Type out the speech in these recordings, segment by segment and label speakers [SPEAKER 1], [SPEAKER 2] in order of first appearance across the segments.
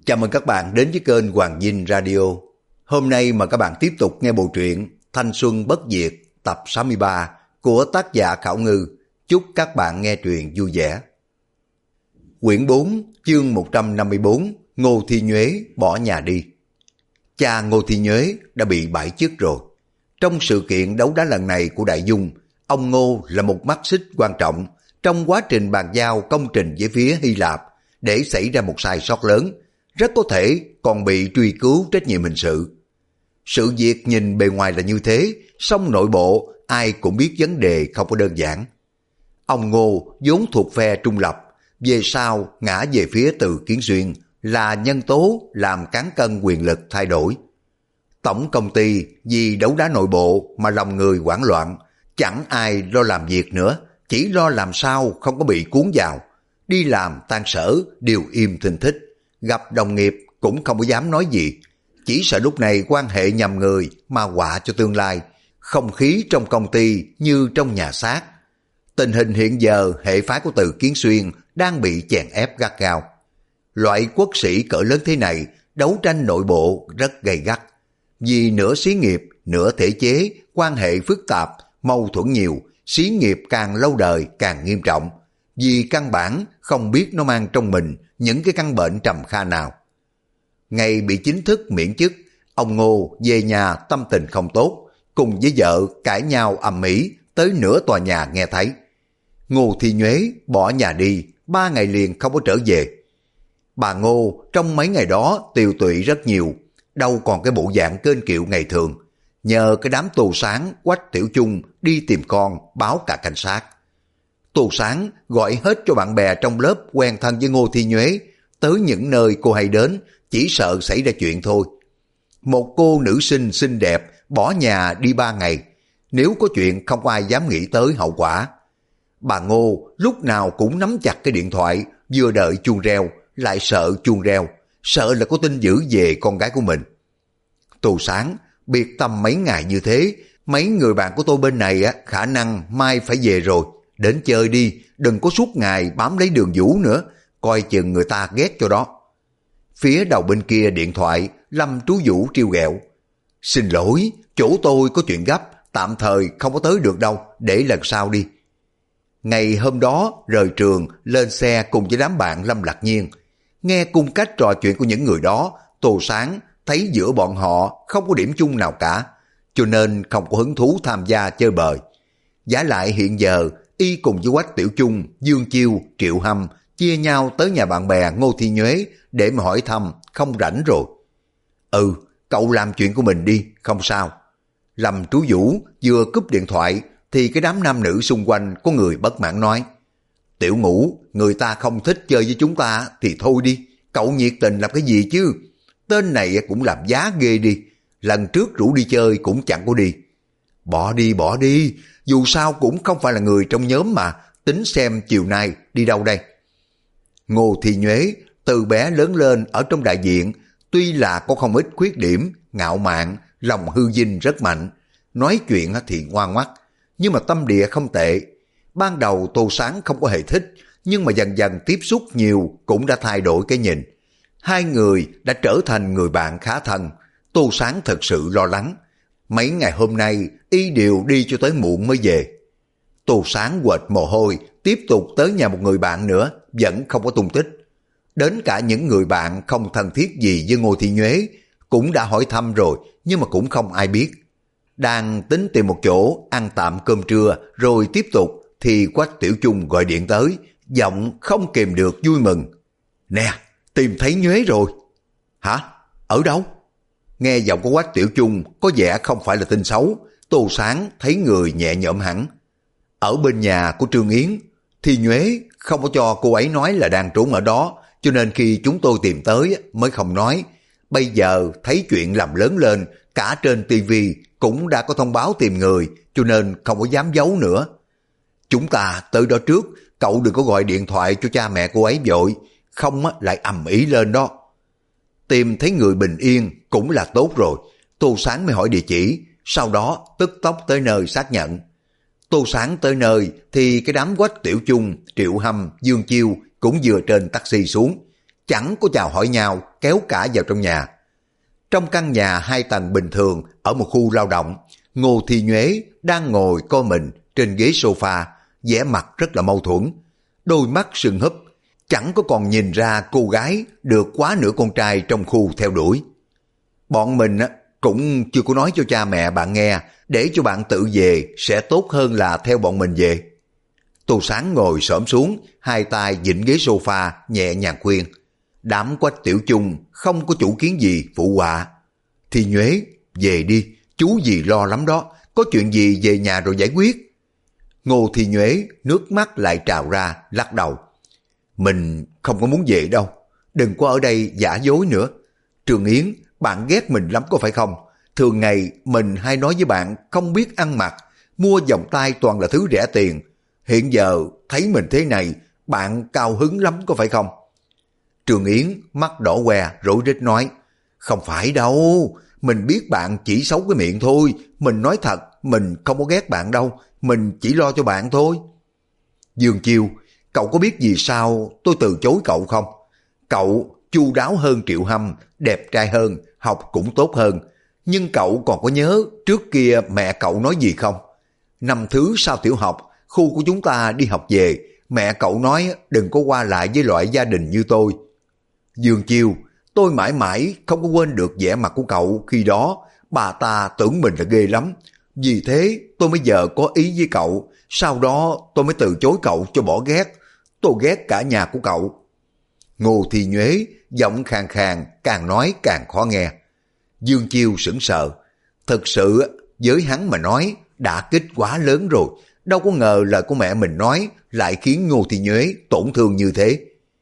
[SPEAKER 1] Chào mừng các bạn đến với kênh Hoàng Dinh Radio. Hôm nay mà các bạn tiếp tục nghe bộ truyện Thanh Xuân Bất Diệt tập 63 của tác giả Khảo Ngư. Chúc các bạn nghe truyện vui vẻ. Quyển 4 chương 154 Ngô Thi Nhuế bỏ nhà đi. Cha Ngô Thi Nhuế đã bị bãi chức rồi. Trong sự kiện đấu đá lần này của Đại Dung, ông Ngô là một mắt xích quan trọng trong quá trình bàn giao công trình với phía Hy Lạp. Để xảy ra một sai sót lớn, rất có thể còn bị truy cứu trách nhiệm hình sự. Sự việc nhìn bề ngoài là như thế, song nội bộ ai cũng biết vấn đề không có đơn giản. Ông Ngô vốn thuộc phe trung lập, về sau ngã về phía Từ Kiến Xuyên là nhân tố làm cán cân quyền lực thay đổi. Tổng công ty vì đấu đá nội bộ mà lòng người hoảng loạn, chẳng ai lo làm việc nữa, chỉ lo làm sao không có bị cuốn vào. Đi làm tan sở đều im thinh thích, gặp đồng nghiệp cũng không có dám nói gì, chỉ sợ lúc này quan hệ nhầm người mà họa cho tương lai. Không khí trong công ty như trong nhà xác. Tình hình hiện giờ hệ phái của Từ Kiến Xuyên đang bị chèn ép gắt gao. Loại quốc sĩ cỡ lớn thế này đấu tranh nội bộ rất gay gắt, vì nửa xí nghiệp nửa thể chế, quan hệ phức tạp, mâu thuẫn nhiều, xí nghiệp càng lâu đời càng nghiêm trọng, vì căn bản không biết nó mang trong mình những cái căn bệnh trầm kha nào. Ngày bị chính thức miễn chức, ông Ngô về nhà tâm tình không tốt, cùng với vợ cãi nhau ầm ĩ tới nửa tòa nhà nghe thấy. Ngô Thi Nhuế bỏ nhà đi, 3 ngày liền không có trở về. Bà Ngô trong mấy ngày đó tiều tụy rất nhiều, đâu còn cái bộ dạng kênh kiệu ngày thường. Nhờ cái đám Tô Sáng, Quách Tiểu Chung đi tìm con, báo cả cảnh sát. Tô Sáng gọi hết cho bạn bè trong lớp quen thân với Ngô Thi Nhuế, tới những nơi cô hay đến, chỉ sợ xảy ra chuyện thôi. Một cô nữ sinh xinh đẹp bỏ nhà đi 3 ngày, nếu có chuyện không ai dám nghĩ tới hậu quả. Bà Ngô lúc nào cũng nắm chặt cái điện thoại, vừa đợi chuông reo, lại sợ chuông reo, sợ là có tin dữ về con gái của mình. Tô Sáng biệt tâm mấy ngày như thế, mấy người bạn của tôi bên này khả năng mai phải về rồi. Đến chơi đi, đừng có suốt ngày bám lấy Đường Vũ nữa, coi chừng người ta ghét cho đó. Phía đầu bên kia điện thoại, Lâm Trú Vũ trêu ghẹo. Xin lỗi, chỗ tôi có chuyện gấp, tạm thời không có tới được đâu, để lần sau đi. Ngày hôm đó rời trường lên xe cùng với đám bạn Lâm Lạc Nhiên. Nghe cung cách trò chuyện của những người đó, Tô Sáng thấy giữa bọn họ không có điểm chung nào cả, cho nên không có hứng thú tham gia chơi bời. Giả lại hiện giờ y cùng với Quách Tiểu Chung, Dương Chiêu, Triệu Hâm chia nhau tới nhà bạn bè Ngô Thi Nhuế để mà hỏi thăm, không rảnh rồi. Ừ, cậu làm chuyện của mình đi, không sao. Lâm Trú Vũ vừa cúp điện thoại thì cái đám nam nữ xung quanh có người bất mãn nói: Tiểu Ngũ, người ta không thích chơi với chúng ta thì thôi đi, cậu nhiệt tình làm cái gì chứ? Tên này cũng làm giá ghê đi, lần trước rủ đi chơi cũng chẳng có đi. Bỏ đi, dù sao cũng không phải là người trong nhóm mà, tính xem chiều nay đi đâu đây. Ngô Thi Nhuế từ bé lớn lên ở trong đại diện, tuy là có không ít khuyết điểm, ngạo mạn, lòng hư vinh rất mạnh, nói chuyện thì ngoan ngoắt, nhưng mà tâm địa không tệ. Ban đầu Tô Sáng không có hề thích, nhưng mà dần dần tiếp xúc nhiều cũng đã thay đổi cái nhìn. Hai người đã trở thành người bạn khá thân. Tô Sáng thật sự lo lắng. Mấy ngày hôm nay y đều đi cho tới muộn mới về. Tô Sáng quệt mồ hôi, tiếp tục tới nhà một người bạn nữa, vẫn không có tung tích. Đến cả những người bạn không thân thiết gì với Ngô Thi Nhuế cũng đã hỏi thăm rồi, nhưng mà cũng không ai biết. Đang tính tìm một chỗ ăn tạm cơm trưa rồi tiếp tục thì Quách Tiểu Chung gọi điện tới, giọng không kìm được vui mừng. Nè, tìm thấy Nhuế rồi. Hả? Ở đâu? Nghe giọng của Quách Tiểu Chung có vẻ không phải là tin xấu, Tô Sáng thấy người nhẹ nhõm hẳn. Ở bên nhà của Trương Yến, thì Nhuế không có cho cô ấy nói là đang trốn ở đó, cho nên khi chúng tôi tìm tới mới không nói. Bây giờ thấy chuyện làm lớn lên, cả trên tivi cũng đã có thông báo tìm người, cho nên không có dám giấu nữa. Chúng ta tới đó trước, cậu đừng có gọi điện thoại cho cha mẹ cô ấy vội, không lại ầm ĩ lên đó. Tìm thấy người bình yên cũng là tốt rồi. Tô Sáng mới hỏi địa chỉ, sau đó tức tốc tới nơi xác nhận. Tô Sáng tới nơi thì cái đám Quách Tiểu Chung, Triệu Hâm, Dương Chiêu cũng vừa trên taxi xuống. chẳng có chào hỏi nhau, kéo cả vào trong nhà. Trong căn nhà 2 tầng bình thường ở một khu lao động, Ngô Thi Nhuế đang ngồi coi mình trên ghế sofa, vẻ mặt rất là mâu thuẫn, đôi mắt sưng húp, chẳng có còn nhìn ra cô gái được quá nửa con trai trong khu theo đuổi. Bọn mình cũng chưa có nói cho cha mẹ bạn nghe, để cho bạn tự về sẽ tốt hơn là theo bọn mình về. Tô Sáng ngồi xổm xuống, 2 tay vịn ghế sofa, nhẹ nhàng khuyên. Đám Quách Tiểu Chung không có chủ kiến gì phụ họa. Thì Nhuế, về đi, chú gì lo lắm đó, có chuyện gì về nhà rồi giải quyết. Ngô Thì Nhuế nước mắt lại trào ra, lắc đầu. Mình không có muốn về đâu, đừng có ở đây giả dối nữa. Trường Yến, bạn ghét mình lắm có phải không? Thường ngày mình hay nói với bạn không biết ăn mặc, mua vòng tay toàn là thứ rẻ tiền. Hiện giờ thấy mình thế này, bạn cao hứng lắm có phải không? Trường Yến mắt đỏ que rối rít nói, không phải đâu, mình biết bạn chỉ xấu cái miệng thôi, mình nói thật, mình không có ghét bạn đâu, mình chỉ lo cho bạn thôi. Dương Chiêu, cậu có biết vì sao tôi từ chối cậu không? Cậu chu đáo hơn Triệu Hâm, đẹp trai hơn, học cũng tốt hơn. Nhưng cậu còn có nhớ trước kia mẹ cậu nói gì không? Năm thứ sau tiểu học, khu của chúng ta đi học về, mẹ cậu nói đừng có qua lại với loại gia đình như tôi. Dương Chiêu, tôi mãi mãi không có quên được vẻ mặt của cậu khi đó, bà ta tưởng mình là ghê lắm. Vì thế tôi mới giờ có ý với cậu, sau đó tôi mới từ chối cậu cho bỏ ghét. Tôi ghét cả nhà của cậu. Ngô Thì Nhuế, giọng khàn khàn, càng nói càng khó nghe. Dương Chiêu sững sờ. Thực sự với hắn mà nói đã kích quá lớn rồi, đâu có ngờ lời của mẹ mình nói lại khiến Ngô Thì Nhuế tổn thương như thế.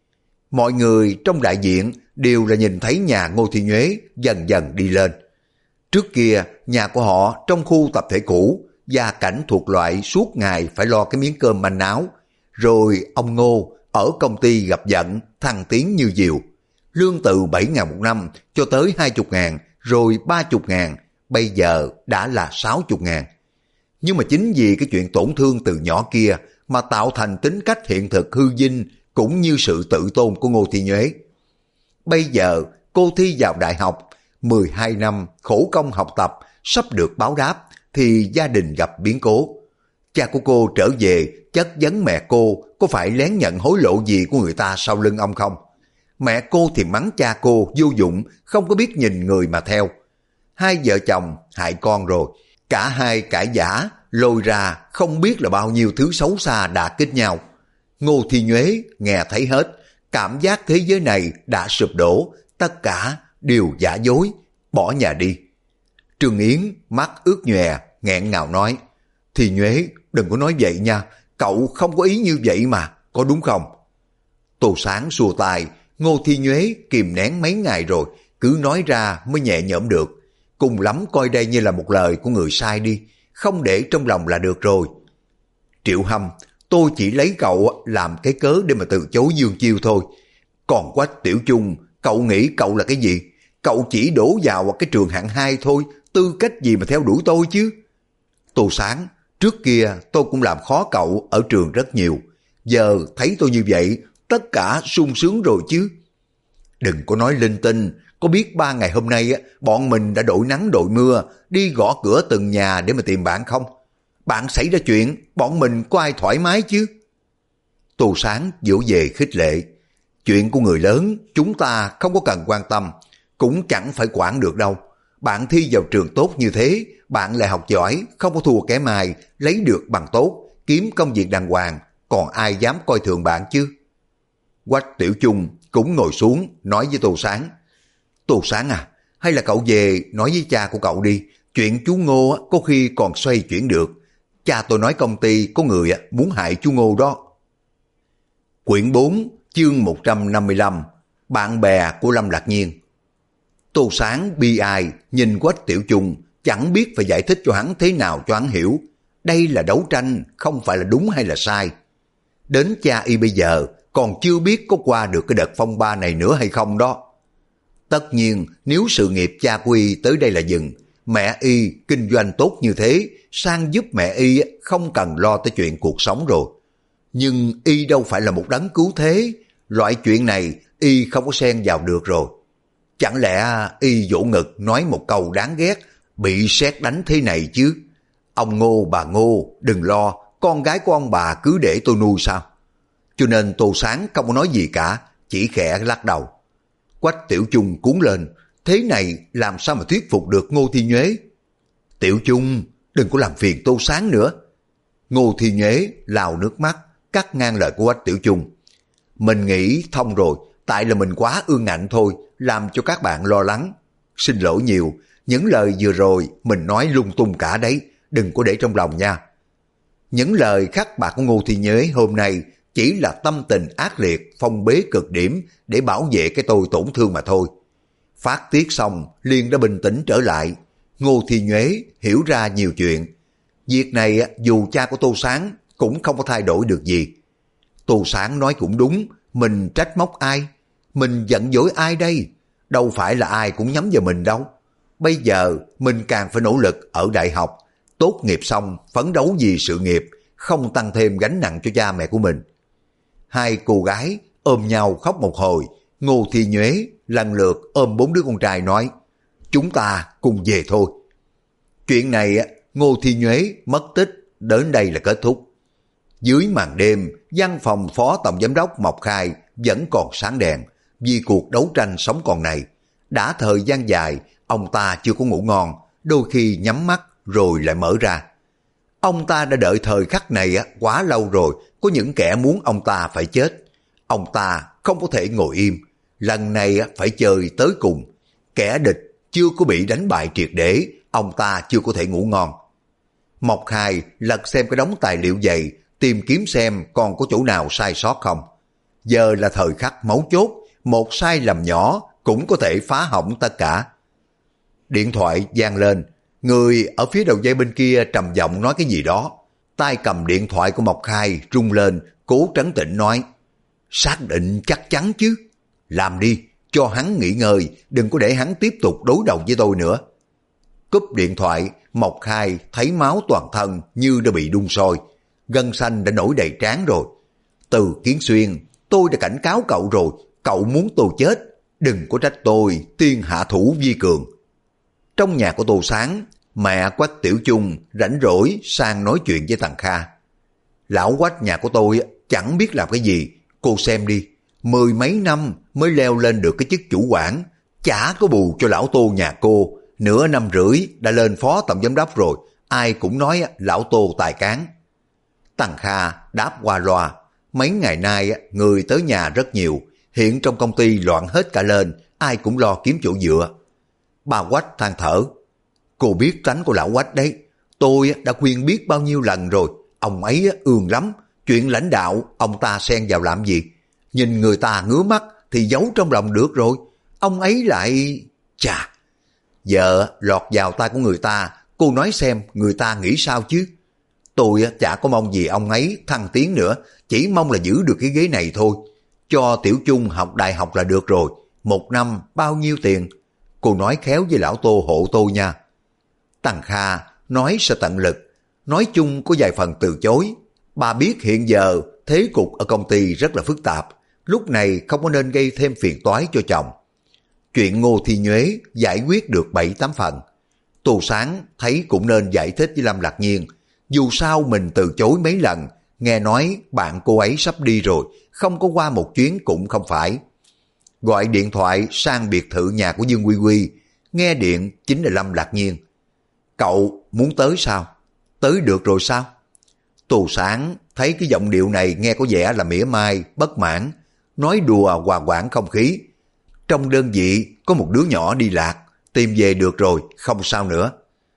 [SPEAKER 1] Mọi người trong đại viện đều là nhìn thấy nhà Ngô Thì Nhuế dần dần đi lên. Trước kia nhà của họ trong khu tập thể cũ, gia cảnh thuộc loại suốt ngày phải lo cái miếng cơm manh áo. Rồi ông Ngô ở công ty gặp giận, thăng tiến như diều. Lương từ 7.000 một năm cho tới 20.000, rồi 30.000, bây giờ đã là 60.000. Nhưng mà chính vì cái chuyện tổn thương từ nhỏ kia mà tạo thành tính cách hiện thực hư vinh cũng như sự tự tôn của Ngô Thì Nhuế. Bây giờ cô thi vào đại học, 12 năm khổ công học tập sắp được báo đáp thì gia đình gặp biến cố. Cha của cô trở về chất vấn mẹ cô có phải lén nhận hối lộ gì của người ta sau lưng ông không. Mẹ cô thì mắng cha cô vô dụng, không có biết nhìn người mà theo. Hai vợ chồng hại con rồi, cả hai cãi vã, lôi ra không biết là bao nhiêu thứ xấu xa đả kích nhau. Ngô Thì Nhuế nghe thấy hết, cảm giác thế giới này đã sụp đổ, tất cả đều giả dối, bỏ nhà đi. Trường Yến mắt ướt nhòe, nghẹn ngào nói, Thì Nhuế đừng có nói vậy nha, cậu không có ý như vậy mà, có đúng không? Tô Sáng xua tay, Ngô Thì Nhuế kìm nén mấy ngày rồi, cứ nói ra mới nhẹ nhõm được. Cùng lắm coi đây như là một lời của người sai đi, không để trong lòng là được rồi. Triệu Hâm, tôi chỉ lấy cậu làm cái cớ để mà từ chối Dương Chiêu thôi. Còn Quách Tiểu Chung, cậu nghĩ cậu là cái gì? Cậu chỉ đổ vào cái trường hạng 2 thôi, tư cách gì mà theo đuổi tôi chứ? Tô Sáng, trước kia tôi cũng làm khó cậu ở trường rất nhiều. Giờ thấy tôi như vậy, tất cả sung sướng rồi chứ. Đừng có nói linh tinh, có biết 3 ngày hôm nay bọn mình đã đội nắng đội mưa, đi gõ cửa từng nhà để mà tìm bạn không? Bạn xảy ra chuyện, bọn mình có ai thoải mái chứ? Tô Sáng vỗ về khích lệ. Chuyện của người lớn chúng ta không có cần quan tâm, cũng chẳng phải quản được đâu. Bạn thi vào trường tốt như thế, bạn lại học giỏi, không có thua kẻ mai, lấy được bằng tốt, kiếm công việc đàng hoàng, còn ai dám coi thường bạn chứ? Quách Tiểu Chung cũng ngồi xuống nói với Tô Sáng. Tô Sáng à, hay là cậu về nói với cha của cậu đi, chuyện chú Ngô có khi còn xoay chuyển được. Cha tôi nói công ty có người muốn hại chú Ngô đó. Quyển 4, chương 155, bạn bè của Lâm Lạc Nhiên. Tô Sáng bi ai nhìn Quách Tiểu Chung, chẳng biết phải giải thích cho hắn thế nào cho hắn hiểu. Đây là đấu tranh, không phải là đúng hay là sai. Đến cha y bây giờ còn chưa biết có qua được cái đợt phong ba này nữa hay không đó. Tất nhiên nếu sự nghiệp cha của y tới đây là dừng, mẹ y kinh doanh tốt như thế, sang giúp mẹ y không cần lo tới chuyện cuộc sống rồi. Nhưng y đâu phải là một đấng cứu thế, loại chuyện này y không có xen vào được rồi. Chẳng lẽ y vỗ ngực nói một câu đáng ghét, bị sét đánh thế này chứ? Ông Ngô bà Ngô, đừng lo, con gái của ông bà cứ để tôi nuôi sao? Cho nên Tô Sáng không có nói gì cả, chỉ khẽ lắc đầu. Quách Tiểu Chung cuốn lên, thế này làm sao mà thuyết phục được Ngô Thi Nhuế? Tiểu Chung, đừng có làm phiền Tô Sáng nữa. Ngô Thi Nhuế lau nước mắt, cắt ngang lời của Quách Tiểu Chung. Mình nghĩ thông rồi, tại là mình quá ương ngạnh thôi, làm cho các bạn lo lắng. Xin lỗi nhiều, những lời vừa rồi mình nói lung tung cả đấy, đừng có để trong lòng nha. Những lời khắc bạc của Ngô Thi Nhuế hôm nay chỉ là tâm tình ác liệt, phong bế cực điểm để bảo vệ cái tôi tổn thương mà thôi. Phát tiết xong, liền đã bình tĩnh trở lại. Ngô Thi Nhuế hiểu ra nhiều chuyện. Việc này dù cha của Tô Sáng cũng không có thay đổi được gì. Tô Sáng nói cũng đúng, mình trách móc ai? Mình giận dỗi ai đây? Đâu phải là ai cũng nhắm vào mình đâu. Bây giờ mình càng phải nỗ lực ở đại học, tốt nghiệp xong phấn đấu vì sự nghiệp, không tăng thêm gánh nặng cho cha mẹ của mình. Hai cô gái ôm nhau khóc một hồi, Ngô Thi Nhuế lần lượt ôm 4 đứa con trai nói, chúng ta cùng về thôi. Chuyện này Ngô Thi Nhuế mất tích đến đây là kết thúc. Dưới màn đêm, văn phòng phó tổng giám đốc Mộc Khai vẫn còn sáng đèn, vì cuộc đấu tranh sống còn này. Đã thời gian dài, ông ta chưa có ngủ ngon, đôi khi nhắm mắt rồi lại mở ra. Ông ta đã đợi thời khắc này quá lâu rồi, có những kẻ muốn ông ta phải chết. Ông ta không có thể ngồi im, lần này phải chơi tới cùng. Kẻ địch chưa có bị đánh bại triệt để, ông ta chưa có thể ngủ ngon. Mộc Khai lật xem cái đống tài liệu dày, tìm kiếm xem còn có chỗ nào sai sót không. Giờ là thời khắc mấu chốt, một sai lầm nhỏ cũng có thể phá hỏng tất cả. Điện thoại vang lên, người ở phía đầu dây bên kia trầm giọng nói cái gì đó. Tay cầm điện thoại của Mộc Khai rung lên, cố trấn tĩnh nói, xác định chắc chắn chứ, làm đi, cho hắn nghỉ ngơi, đừng có để hắn tiếp tục đối đầu với tôi nữa. Cúp điện thoại, Mộc Khai thấy máu toàn thân như đã bị đun sôi, gân xanh đã nổi đầy trán rồi. Từ Kiến Xuyên, tôi đã cảnh cáo cậu rồi, cậu muốn tôi chết, đừng có trách tôi tiên hạ thủ vi cường. Trong nhà của Tô Sáng, mẹ Quách Tiểu Chung rảnh rỗi sang nói chuyện với thằng Kha. Lão Quách nhà của tôi chẳng biết làm cái gì, cô xem đi, 10 mấy năm mới leo lên được cái chức chủ quản, chả có bù cho lão Tô nhà cô, nửa năm rưỡi đã lên phó tổng giám đốc rồi, ai cũng nói lão Tô tài cán. Thằng Kha đáp qua loa, mấy ngày nay người tới nhà rất nhiều, hiện trong công ty loạn hết cả lên, ai cũng lo kiếm chỗ dựa. Bà Quách than thở, cô biết tánh của lão Quách đấy, tôi đã khuyên biết bao nhiêu lần rồi, ông ấy ương lắm, chuyện lãnh đạo ông ta xen vào làm gì, nhìn người ta ngứa mắt thì giấu trong lòng được rồi, ông ấy lại... Chà, giờ lọt vào tay của người ta, cô nói xem người ta nghĩ sao chứ. Tôi chả có mong gì ông ấy thăng tiến nữa, chỉ mong là giữ được cái ghế này thôi. Cho Tiểu Chung học đại học là được rồi, 1 năm bao nhiêu tiền? Cô nói khéo với lão Tô hộ tôi nha. Tằng Kha nói sẽ tận lực, nói chung có vài phần từ chối. Bà biết hiện giờ thế cục ở công ty rất là phức tạp, lúc này không có nên gây thêm phiền toái cho chồng. Chuyện Ngô Thi Nhuế giải quyết được 7-8 phần. Tô Sáng thấy cũng nên giải thích với Lâm Lạc Nhiên, dù sao mình từ chối mấy lần, nghe nói bạn cô ấy sắp đi rồi, không có qua một chuyến cũng không phải. Gọi điện thoại sang biệt thự nhà của Dương Quy Quy, nghe điện chính là Lâm Lạc Nhiên. Cậu muốn tới sao? Tới được rồi sao? Tô Sáng thấy cái giọng điệu này nghe có vẻ là mỉa mai, bất mãn, nói đùa hòa quản không khí. Trong đơn vị có một đứa nhỏ đi lạc, tìm về được rồi, không sao nữa.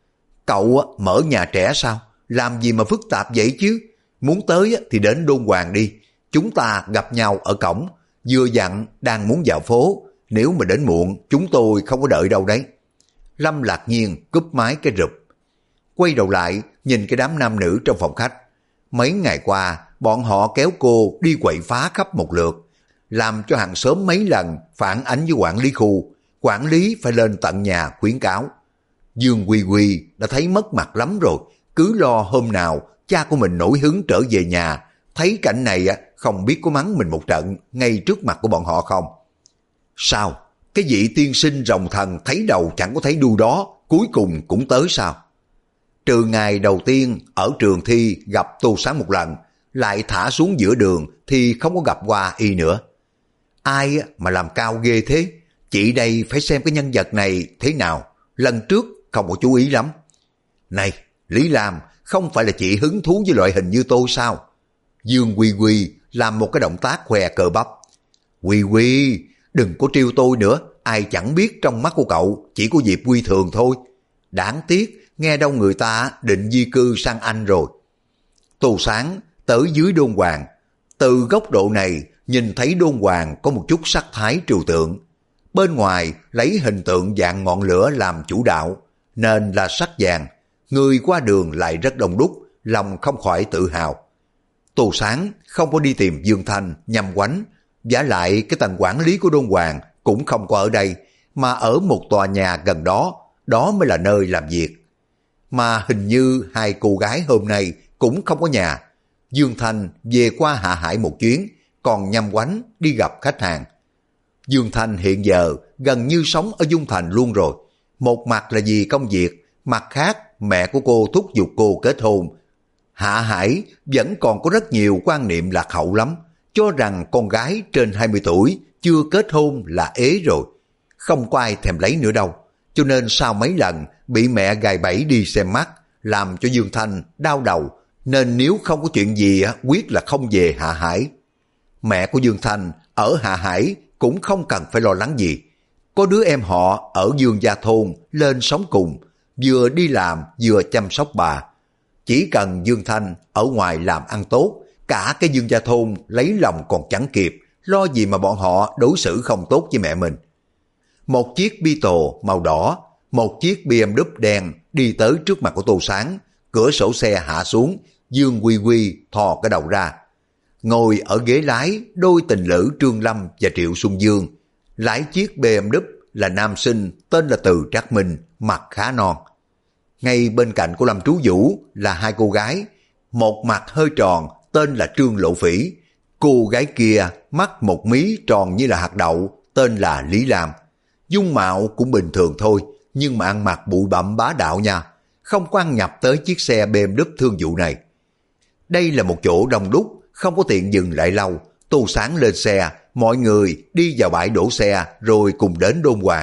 [SPEAKER 1] Cậu mở nhà trẻ sao? Làm gì mà phức tạp vậy chứ? Muốn tới thì đến Đôn Hoàng đi, chúng ta gặp nhau ở cổng, vừa dặn đang muốn vào phố, nếu mà đến muộn chúng tôi không có đợi đâu đấy. Lâm Lạc Nhiên cúp máy cái rụp, quay đầu lại nhìn cái đám nam nữ trong phòng khách. Mấy ngày qua bọn họ kéo cô đi quậy phá khắp một lượt, làm cho hàng xóm mấy lần phản ánh với quản lý khu, quản lý phải lên tận nhà khuyến cáo. Dương Quy Quy đã thấy mất mặt lắm rồi, cứ lo hôm nào cha của mình nổi hứng trở về nhà, thấy cảnh này không biết có mắng mình một trận ngay trước mặt của bọn họ không. Sao? Cái vị tiên sinh rồng thần thấy đầu chẳng có thấy đuôi đó, cuối cùng cũng tới sao? Trừ ngày đầu tiên ở trường thi gặp Tô Sáng một lần, lại thả xuống giữa đường thì không có gặp qua y nữa. Ai mà làm cao ghê thế? Chị đây phải xem cái nhân vật này thế nào, lần trước không có chú ý lắm. Này, Lý Lam, không phải là chị hứng thú với loại hình như tôi sao? Dương Quy Quy làm một cái động tác khoe cơ bắp. Quy Quy, đừng có trêu tôi nữa, ai chẳng biết trong mắt của cậu chỉ có Diệp Quy Thường thôi. Đáng tiếc, nghe đâu người ta định di cư sang Anh rồi. Tô Sáng tới dưới Đôn Hoàng. Từ góc độ này, nhìn thấy Đôn Hoàng có một chút sắc thái trừu tượng. Bên ngoài lấy hình tượng dạng ngọn lửa làm chủ đạo, nên là sắc vàng. Người qua đường lại rất đông đúc, lòng không khỏi tự hào. Tô Sáng không có đi tìm Dương Thanh nhằm quánh, vả lại cái tầng quản lý của Đôn Hoàng cũng không có ở đây, mà ở một tòa nhà gần đó, đó mới là nơi làm việc. Mà hình như hai cô gái hôm nay cũng không có nhà. Dương Thanh về qua Hạ Hải một chuyến, còn nhằm quánh đi gặp khách hàng. Dương Thanh hiện giờ gần như sống ở Dung Thành luôn rồi. Một mặt là vì công việc, mặt khác mẹ của cô thúc giục cô kết hôn. Hạ Hải vẫn còn có rất nhiều quan niệm lạc hậu lắm, cho rằng con gái trên 20 tuổi chưa kết hôn là ế rồi. Không có ai thèm lấy nữa đâu. Cho nên sau mấy lần bị mẹ gài bẫy đi xem mắt, làm cho Dương Thanh đau đầu, nên nếu không có chuyện gì quyết là không về Hạ Hải. Mẹ của Dương Thanh ở Hạ Hải cũng không cần phải lo lắng gì. Có đứa em họ ở Dương Gia Thôn lên sống cùng, vừa đi làm vừa chăm sóc bà. Chỉ cần Dương Thanh ở ngoài làm ăn tốt, cả cái Dương Gia Thôn lấy lòng còn chẳng kịp, lo gì mà bọn họ đối xử không tốt với mẹ mình. Một chiếc Beetle màu đỏ, một chiếc BMW đen đi tới trước mặt của Tô Sáng, cửa sổ xe hạ xuống, Dương Quy Quy thò cái đầu ra. Ngồi ở ghế lái đôi tình lữ Trương Lâm và Triệu Xuân Dương. Lái chiếc BMW là nam sinh tên là Từ Trác Minh, mặt khá non. Ngay bên cạnh của Lâm Trú Vũ là hai cô gái, một mặt hơi tròn tên là Trương Lộ Phỉ, cô gái kia mắt một mí tròn như là hạt đậu tên là Lý Lam. Dung mạo cũng bình thường thôi, nhưng mà ăn mặc bụi bặm bá đạo nha, không có ăn nhập tới chiếc xe BMW thương vụ này. Đây là một chỗ đông đúc, không có tiện dừng lại lâu. Tô Sáng lên xe, mọi người đi vào bãi đổ xe rồi cùng đến Đôn Hoàng.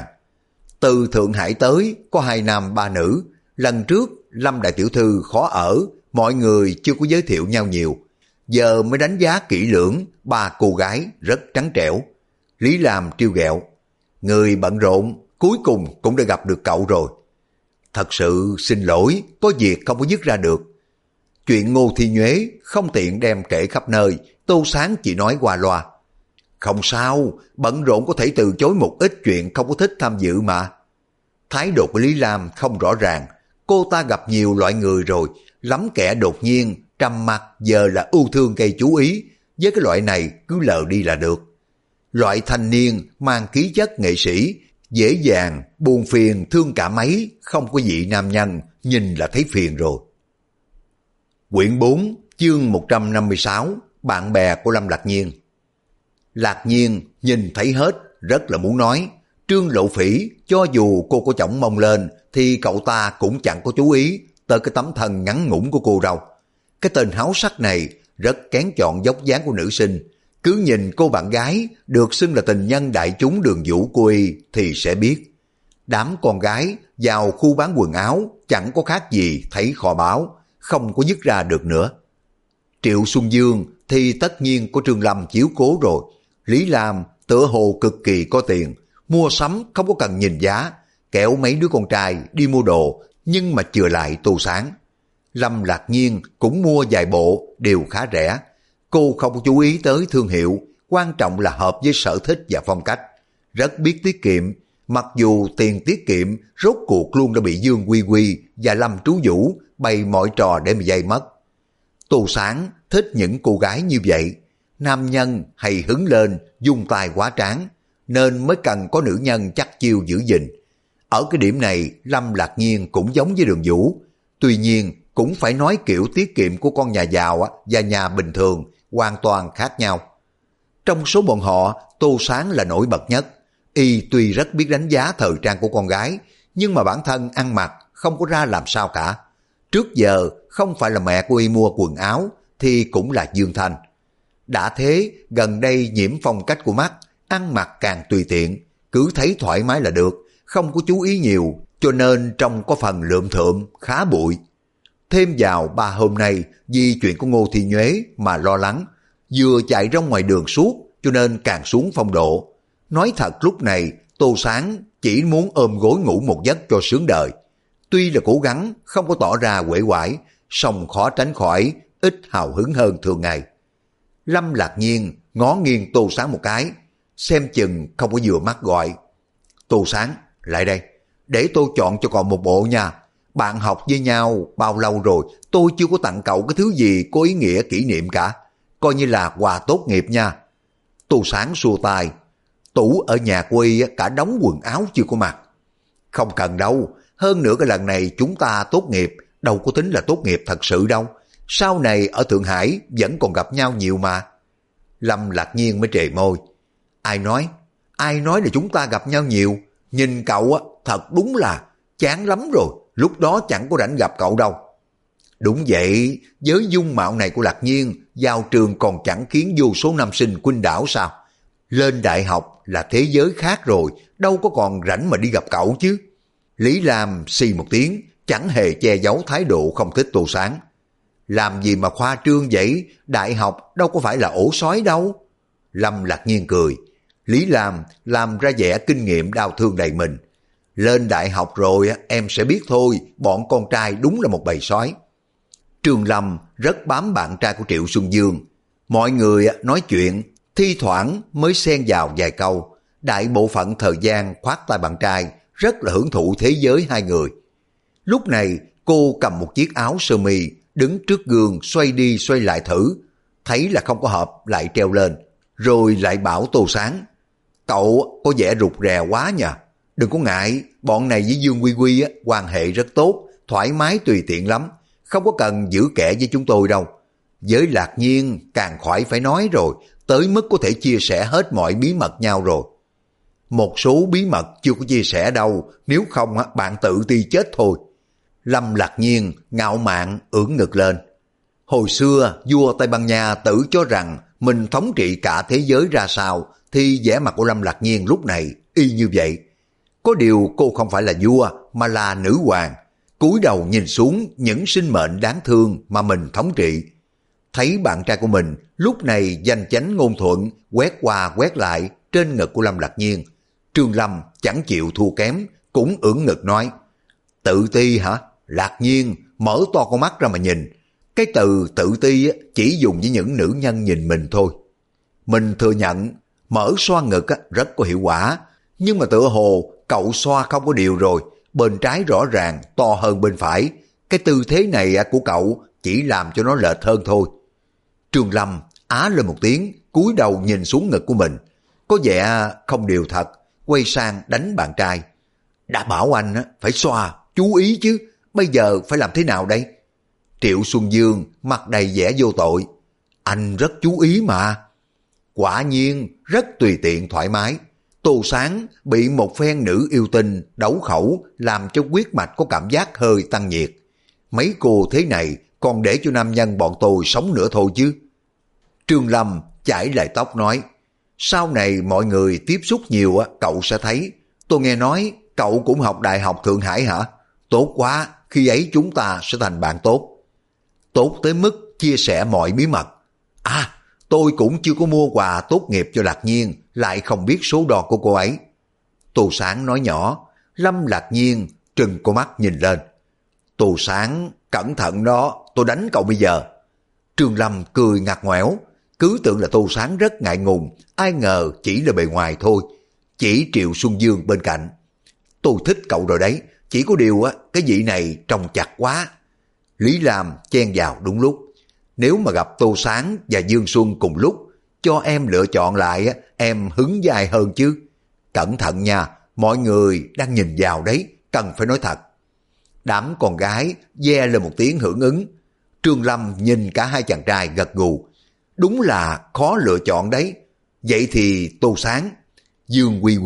[SPEAKER 1] Từ Thượng Hải tới có 2 nam 3 nữ. Lần trước Lâm đại tiểu thư khó ở, mọi người chưa có giới thiệu nhau nhiều. Giờ mới đánh giá kỹ lưỡng, 3 cô gái rất trắng trẻo. Lý Lam trêu ghẹo, người bận rộn cuối cùng cũng đã gặp được cậu rồi. Thật sự xin lỗi, có việc không có dứt ra được. Chuyện Ngô Thi Nhuế không tiện đem kể khắp nơi, Tô Sáng chỉ nói qua loa. Không sao, bận rộn có thể từ chối một ít chuyện không có thích tham dự mà. Thái độ của Lý Lam không rõ ràng, cô ta gặp nhiều loại người rồi, lắm kẻ đột nhiên, trầm mặc giờ là ưu thương gây chú ý, với cái loại này cứ lờ đi là được. Loại thanh niên mang khí chất nghệ sĩ, dễ dàng, buồn phiền, thương cả mấy, không có vị nam nhân, nhìn là thấy phiền rồi. Quyển 4, chương 156, bạn bè của Lâm Lạc Nhiên. Lạc Nhiên nhìn thấy hết, rất là muốn nói. Trương Lộ Phỉ, cho dù cô có chổng mông lên, thì cậu ta cũng chẳng có chú ý tới cái tấm thân ngắn ngủn của cô đâu. Cái tên háo sắc này rất kén chọn dốc dáng của nữ sinh. Cứ nhìn cô bạn gái được xưng là tình nhân đại chúng Đường Vũ của y thì sẽ biết. Đám con gái vào khu bán quần áo chẳng có khác gì thấy kho báu, không có dứt ra được nữa. Triệu Xuân Dương thì tất nhiên có Trương Lâm chiếu cố rồi. Lý Lam tựa hồ cực kỳ có tiền, mua sắm không có cần nhìn giá, kéo mấy đứa con trai đi mua đồ nhưng mà chừa lại Tô Sáng. Lâm Lạc Nhiên cũng mua vài bộ đều khá rẻ. Cô không chú ý tới thương hiệu, quan trọng là hợp với sở thích và phong cách. Rất biết tiết kiệm, mặc dù tiền tiết kiệm rốt cuộc luôn đã bị Dương Quy Quy và Lâm Trú Vũ bày mọi trò để mà dây mất. Tô Sáng thích những cô gái như vậy. Nam nhân hay hứng lên, dung tay quá tráng, nên mới cần có nữ nhân chắc chiêu giữ gìn. Ở cái điểm này, Lâm Lạc Nhiên cũng giống với Đường Vũ. Tuy nhiên, cũng phải nói kiểu tiết kiệm của con nhà giàu và nhà bình thường hoàn toàn khác nhau. Trong số bọn họ, Tô Sáng là nổi bật nhất. Y tuy rất biết đánh giá thời trang của con gái, nhưng mà bản thân ăn mặc không có ra làm sao cả. Trước giờ không phải là mẹ của Y mua quần áo thì cũng là Dương Thanh. Đã thế gần đây nhiễm phong cách của mắt, ăn mặc càng tùy tiện, cứ thấy thoải mái là được, không có chú ý nhiều, cho nên trông có phần lượm thượm, khá bụi. Thêm vào 3 hôm nay vì chuyện của Ngô Thi Nhuế mà lo lắng, vừa chạy ra ngoài đường suốt cho nên càng xuống phong độ. Nói thật lúc này Tô Sáng chỉ muốn ôm gối ngủ một giấc cho sướng đời. Tuy là cố gắng không có tỏ ra uể oải, song khó tránh khỏi ít hào hứng hơn thường ngày. Lâm Lạc Nhiên ngó nghiêng Tô Sáng một cái, xem chừng không có vừa mắt gọi. Tô Sáng, lại đây, để tôi chọn cho còn một bộ nha. Bạn học với nhau bao lâu rồi, tôi chưa có tặng cậu cái thứ gì có ý nghĩa kỷ niệm cả. Coi như là quà tốt nghiệp nha. Tô Sáng xua tay. Tủ ở nhà của Y cả đống quần áo chưa có mặc. Không cần đâu, hơn nữa cái lần này chúng ta tốt nghiệp, đâu có tính là tốt nghiệp thật sự đâu. Sau này ở Thượng Hải vẫn còn gặp nhau nhiều mà. Lâm Lạc Nhiên mới trề môi. Ai nói là chúng ta gặp nhau nhiều. Nhìn cậu á, thật đúng là chán lắm rồi, lúc đó chẳng có rảnh gặp cậu đâu. Đúng vậy, với dung mạo này của Lạc Nhiên, vào trường còn chẳng khiến vô số nam sinh khuynh đảo sao? Lên đại học là thế giới khác rồi, đâu có còn rảnh mà đi gặp cậu chứ. Lý Lam xì một tiếng, chẳng hề che giấu thái độ không thích Tô Sáng. Làm gì mà khoa trương vậy, đại học đâu có phải là ổ sói đâu. Lâm Lạc Nhiên cười. Lý Lam làm ra vẻ kinh nghiệm đau thương đầy mình. Lên đại học rồi em sẽ biết thôi, bọn con trai đúng là một bầy sói. Trường Lâm rất bám bạn trai của Triệu Xuân Dương. Mọi người nói chuyện, thi thoảng mới xen vào vài câu. Đại bộ phận thời gian khoác tay bạn trai, rất là hưởng thụ thế giới hai người. Lúc này cô cầm một chiếc áo sơ mi, đứng trước gương xoay đi xoay lại thử. Thấy là không có hợp lại treo lên, rồi lại bảo Tô Sáng. Cậu có vẻ rụt rè quá nha. Đừng có ngại, bọn này với Dương Quy Quy quan hệ rất tốt, thoải mái tùy tiện lắm. Không có cần giữ kẻ với chúng tôi đâu. Với Lạc Nhiên càng khỏi phải nói rồi, tới mức có thể chia sẻ hết mọi bí mật nhau rồi. Một số bí mật chưa có chia sẻ đâu, nếu không bạn tự ti chết thôi. Lâm Lạc Nhiên ngạo mạn ưỡn ngực lên. Hồi xưa vua Tây Ban Nha tự cho rằng mình thống trị cả thế giới ra sao, thì vẻ mặt của Lâm Lạc Nhiên lúc này y như vậy. Có điều cô không phải là vua mà là nữ hoàng, cúi đầu nhìn xuống những sinh mệnh đáng thương mà mình thống trị. Thấy bạn trai của mình lúc này danh chánh ngôn thuận quét qua quét lại trên ngực của Lâm Lạc Nhiên, Trương Lâm chẳng chịu thua kém, cũng ưỡn ngực nói. Tự ti hả? Lạc Nhiên mở to con mắt ra mà nhìn. Cái từ tự ti chỉ dùng với những nữ nhân nhìn mình thôi. Mình thừa nhận mở xoa ngực rất có hiệu quả, nhưng mà tựa hồ cậu xoa không có điều rồi, bên trái rõ ràng to hơn bên phải. Cái tư thế này của cậu chỉ làm cho nó lệch hơn thôi. Trương Lâm á lên một tiếng, cúi đầu nhìn xuống ngực của mình. Có vẻ không điều thật, quay sang đánh bạn trai. Đã bảo anh phải xoa, chú ý chứ, bây giờ phải làm thế nào đây? Triệu Xuân Dương mặt đầy vẻ vô tội. Anh rất chú ý mà. Quả nhiên rất tùy tiện thoải mái. Tô Sáng bị một phen nữ yêu tinh đấu khẩu làm cho huyết mạch có cảm giác hơi tăng nhiệt. Mấy cô thế này còn để cho nam nhân bọn tôi sống nữa thôi chứ. Trương Lâm chải lại tóc nói. Sau này mọi người tiếp xúc nhiều cậu sẽ thấy. Tôi nghe nói cậu cũng học Đại học Thượng Hải hả? Tốt quá, khi ấy chúng ta sẽ thành bạn tốt. Tốt tới mức chia sẻ mọi bí mật. À, tôi cũng chưa có mua quà tốt nghiệp cho Lạc Nhiên, lại không biết số đo của cô ấy. Tô Sáng nói nhỏ. Lâm Lạc Nhiên trừng con mắt nhìn lên. Tô Sáng, cẩn thận đó, tôi đánh cậu bây giờ. Trương Lâm cười ngặt ngoẻo, cứ tưởng là Tô Sáng rất ngại ngùng, ai ngờ chỉ là bề ngoài thôi. Chỉ Triệu Xuân Dương bên cạnh. Tôi thích cậu rồi đấy, chỉ có điều cái vị này trông chặt quá. Lý Lam chen vào đúng lúc. Nếu mà gặp Tô Sáng và Dương Xuân cùng lúc, cho em lựa chọn lại em hứng dài hơn chứ. Cẩn thận nha, mọi người đang nhìn vào đấy, cần phải nói thật. Đám con gái ve lên một tiếng hưởng ứng. Trương Lâm nhìn cả hai chàng trai gật gù. Đúng là khó lựa chọn đấy. Vậy thì Tô Sáng. Dương Quy Quy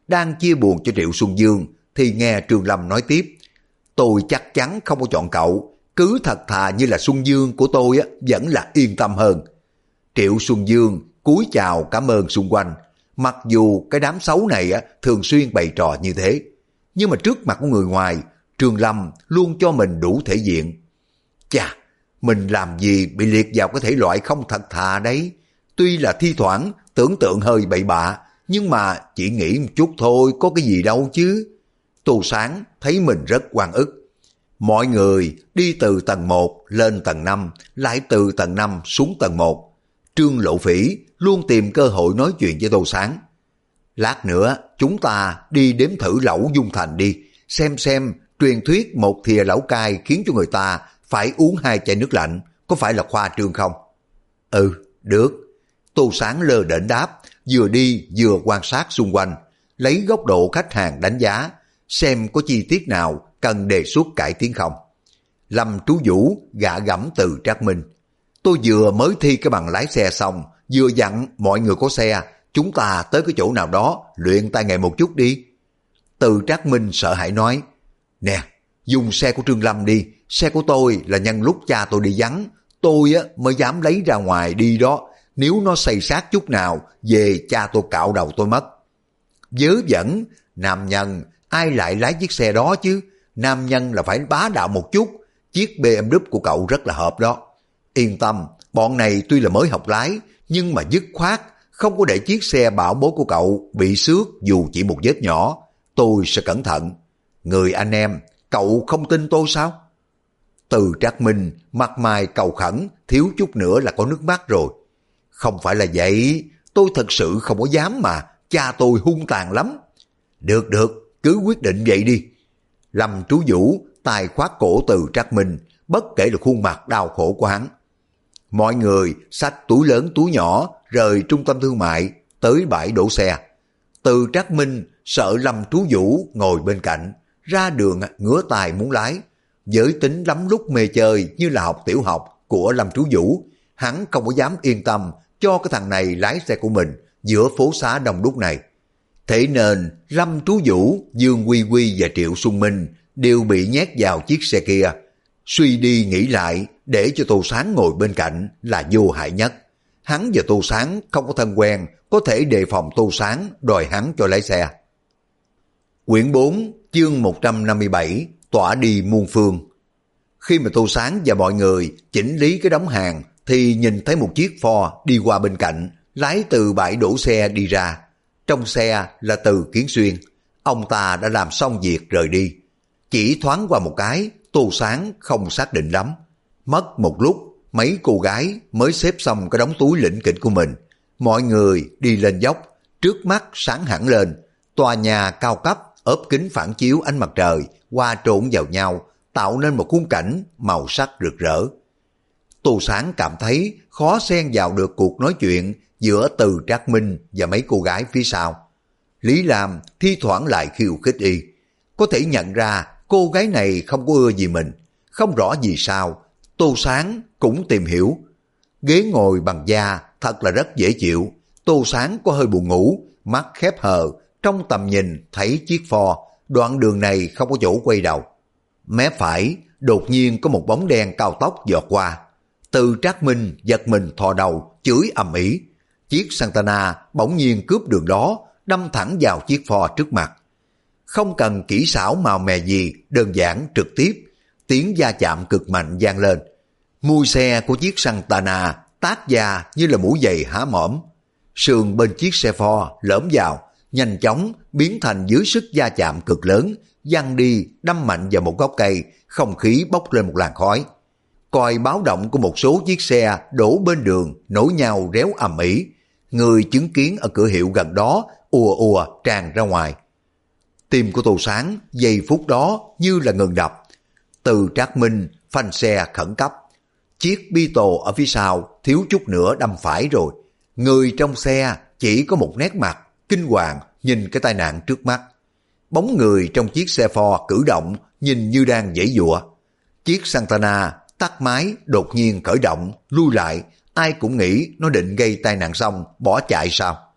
[SPEAKER 1] đang chia buồn cho Triệu Xuân Dương thì nghe Trương Lâm nói tiếp: tôi chắc chắn không có chọn cậu, cứ thật thà như là Xuân Dương của tôi vẫn là yên tâm hơn. Triệu Xuân Dương cúi chào cảm ơn xung quanh, mặc dù cái đám xấu này thường xuyên bày trò như thế, nhưng mà trước mặt của người ngoài, Trương Lâm luôn cho mình đủ thể diện. Chà, mình làm gì bị liệt vào cái thể loại không thật thà đấy. Tuy là thi thoảng tưởng tượng hơi bậy bạ, nhưng mà chỉ nghĩ một chút thôi, có cái gì đâu chứ. Tô Sáng thấy mình rất oan ức. Mọi người đi từ tầng 1 lên tầng 5, lại từ tầng 5 xuống tầng 1. Trương Lộ Phỉ luôn tìm cơ hội nói chuyện với Tô Sáng. Lát nữa chúng ta đi đếm thử lẩu Dung Thành đi, xem truyền thuyết một thìa lẩu cay khiến cho người ta phải uống 2 chai nước lạnh, có phải là khoa trương không? Ừ, được. Tô Sáng lơ đễnh đáp, vừa đi vừa quan sát xung quanh, lấy góc độ khách hàng đánh giá, xem có chi tiết nào cần đề xuất cải tiến không. Lâm Trú Vũ gạ gẫm Từ Trác Minh: tôi vừa mới thi cái bằng lái xe xong, vừa dặn mọi người có xe, chúng ta tới cái chỗ nào đó luyện tay nghề một chút đi. Từ Trác Minh sợ hãi nói: nè, dùng xe của Trương Lâm đi, xe của tôi là nhân lúc cha tôi đi vắng, tôi mới dám lấy ra ngoài đi đó, nếu nó xây sát chút nào, về cha tôi cạo đầu tôi mất. Vớ vẩn, nam nhân, ai lại lái chiếc xe đó chứ, nam nhân là phải bá đạo một chút, chiếc BMW của cậu rất là hợp đó. Yên tâm, bọn này tuy là mới học lái, nhưng mà dứt khoát, không có để chiếc xe bảo bối của cậu bị xước dù chỉ một vết nhỏ, tôi sẽ cẩn thận. Người anh em, cậu không tin tôi sao? Từ Trác Minh mặt mày cầu khẩn, thiếu chút nữa là có nước mắt rồi. Không phải là vậy, tôi thật sự không có dám mà, cha tôi hung tàn lắm. Được, cứ quyết định vậy đi. Lâm Trú Vũ tài khoát cổ Từ Trác Minh, bất kể là khuôn mặt đau khổ của hắn. Mọi người xách túi lớn túi nhỏ rời trung tâm thương mại tới bãi đổ xe. Từ Trác Minh sợ Lâm Trú Vũ ngồi bên cạnh, ra đường ngửa tài muốn lái. Giới tính lắm lúc mê chơi như là học tiểu học của Lâm Trú Vũ, hắn không có dám yên tâm cho cái thằng này lái xe của mình giữa phố xá đông đúc này. Thế nên Lâm Trú Vũ, Dương Quy Quy và Triệu Xuân Minh đều bị nhét vào chiếc xe kia. Suy đi nghĩ lại, để cho Tô Sáng ngồi bên cạnh là vô hại nhất. Hắn và Tô Sáng không có thân quen, có thể đề phòng Tô Sáng đòi hắn cho lái xe. Quyển 4, chương 157, tỏa đi muôn phương. Khi mà Tô Sáng và mọi người chỉnh lý cái đống hàng, thì nhìn thấy một chiếc Ford đi qua bên cạnh, lái từ bãi đổ xe đi ra. Trong xe là Từ Kiến Xuyên, ông ta đã làm xong việc rời đi. Chỉ thoáng qua một cái, Tô Sáng không xác định lắm. Mất một lúc, mấy cô gái mới xếp xong cái đống túi lỉnh kỉnh của mình. Mọi người đi lên dốc, trước mắt sáng hẳn lên. Tòa nhà cao cấp, ốp kính phản chiếu ánh mặt trời, hòa trộn vào nhau, tạo nên một khung cảnh màu sắc rực rỡ. Tô Sáng cảm thấy khó xen vào được cuộc nói chuyện giữa Từ Trác Minh và mấy cô gái phía sau. Lý Lam thi thoảng lại khiêu khích y. Có thể nhận ra cô gái này không có ưa gì mình. Không rõ vì sao, Tô Sáng cũng tìm hiểu. Ghế ngồi bằng da thật là rất dễ chịu. Tô Sáng có hơi buồn ngủ, mắt khép hờ, trong tầm nhìn thấy chiếc Ford, đoạn đường này không có chỗ quay đầu. Mé phải, đột nhiên có một bóng đen cao tốc vọt qua. Từ Trác Minh giật mình thò đầu, chửi ầm ĩ. Chiếc Santana bỗng nhiên cướp đường đó, đâm thẳng vào chiếc Ford trước mặt. Không cần kỹ xảo màu mè gì, đơn giản trực tiếp, tiếng va chạm cực mạnh vang lên. Mui xe của chiếc Santana tát da như là mũi giày há mỏm. Sườn bên chiếc xe Ford lõm vào, nhanh chóng biến thành dưới sức va chạm cực lớn, văng đi đâm mạnh vào một gốc cây, không khí bốc lên một làn khói. Còi báo động của một số chiếc xe đổ bên đường nối nhau réo ầm ĩ. Người chứng kiến ở cửa hiệu gần đó ùa ùa tràn ra ngoài. Tim của Tô Sáng giây phút đó như là ngừng đập. Từ Trác Minh phanh xe khẩn cấp. Chiếc Beetle ở phía sau thiếu chút nữa đâm phải rồi. Người trong xe chỉ có một nét mặt kinh hoàng nhìn cái tai nạn trước mắt. Bóng người trong chiếc xe Ford cử động nhìn như đang giãy giụa. Chiếc Santana tắt máy đột nhiên khởi động lui lại, ai cũng nghĩ nó định gây tai nạn xong bỏ chạy sao.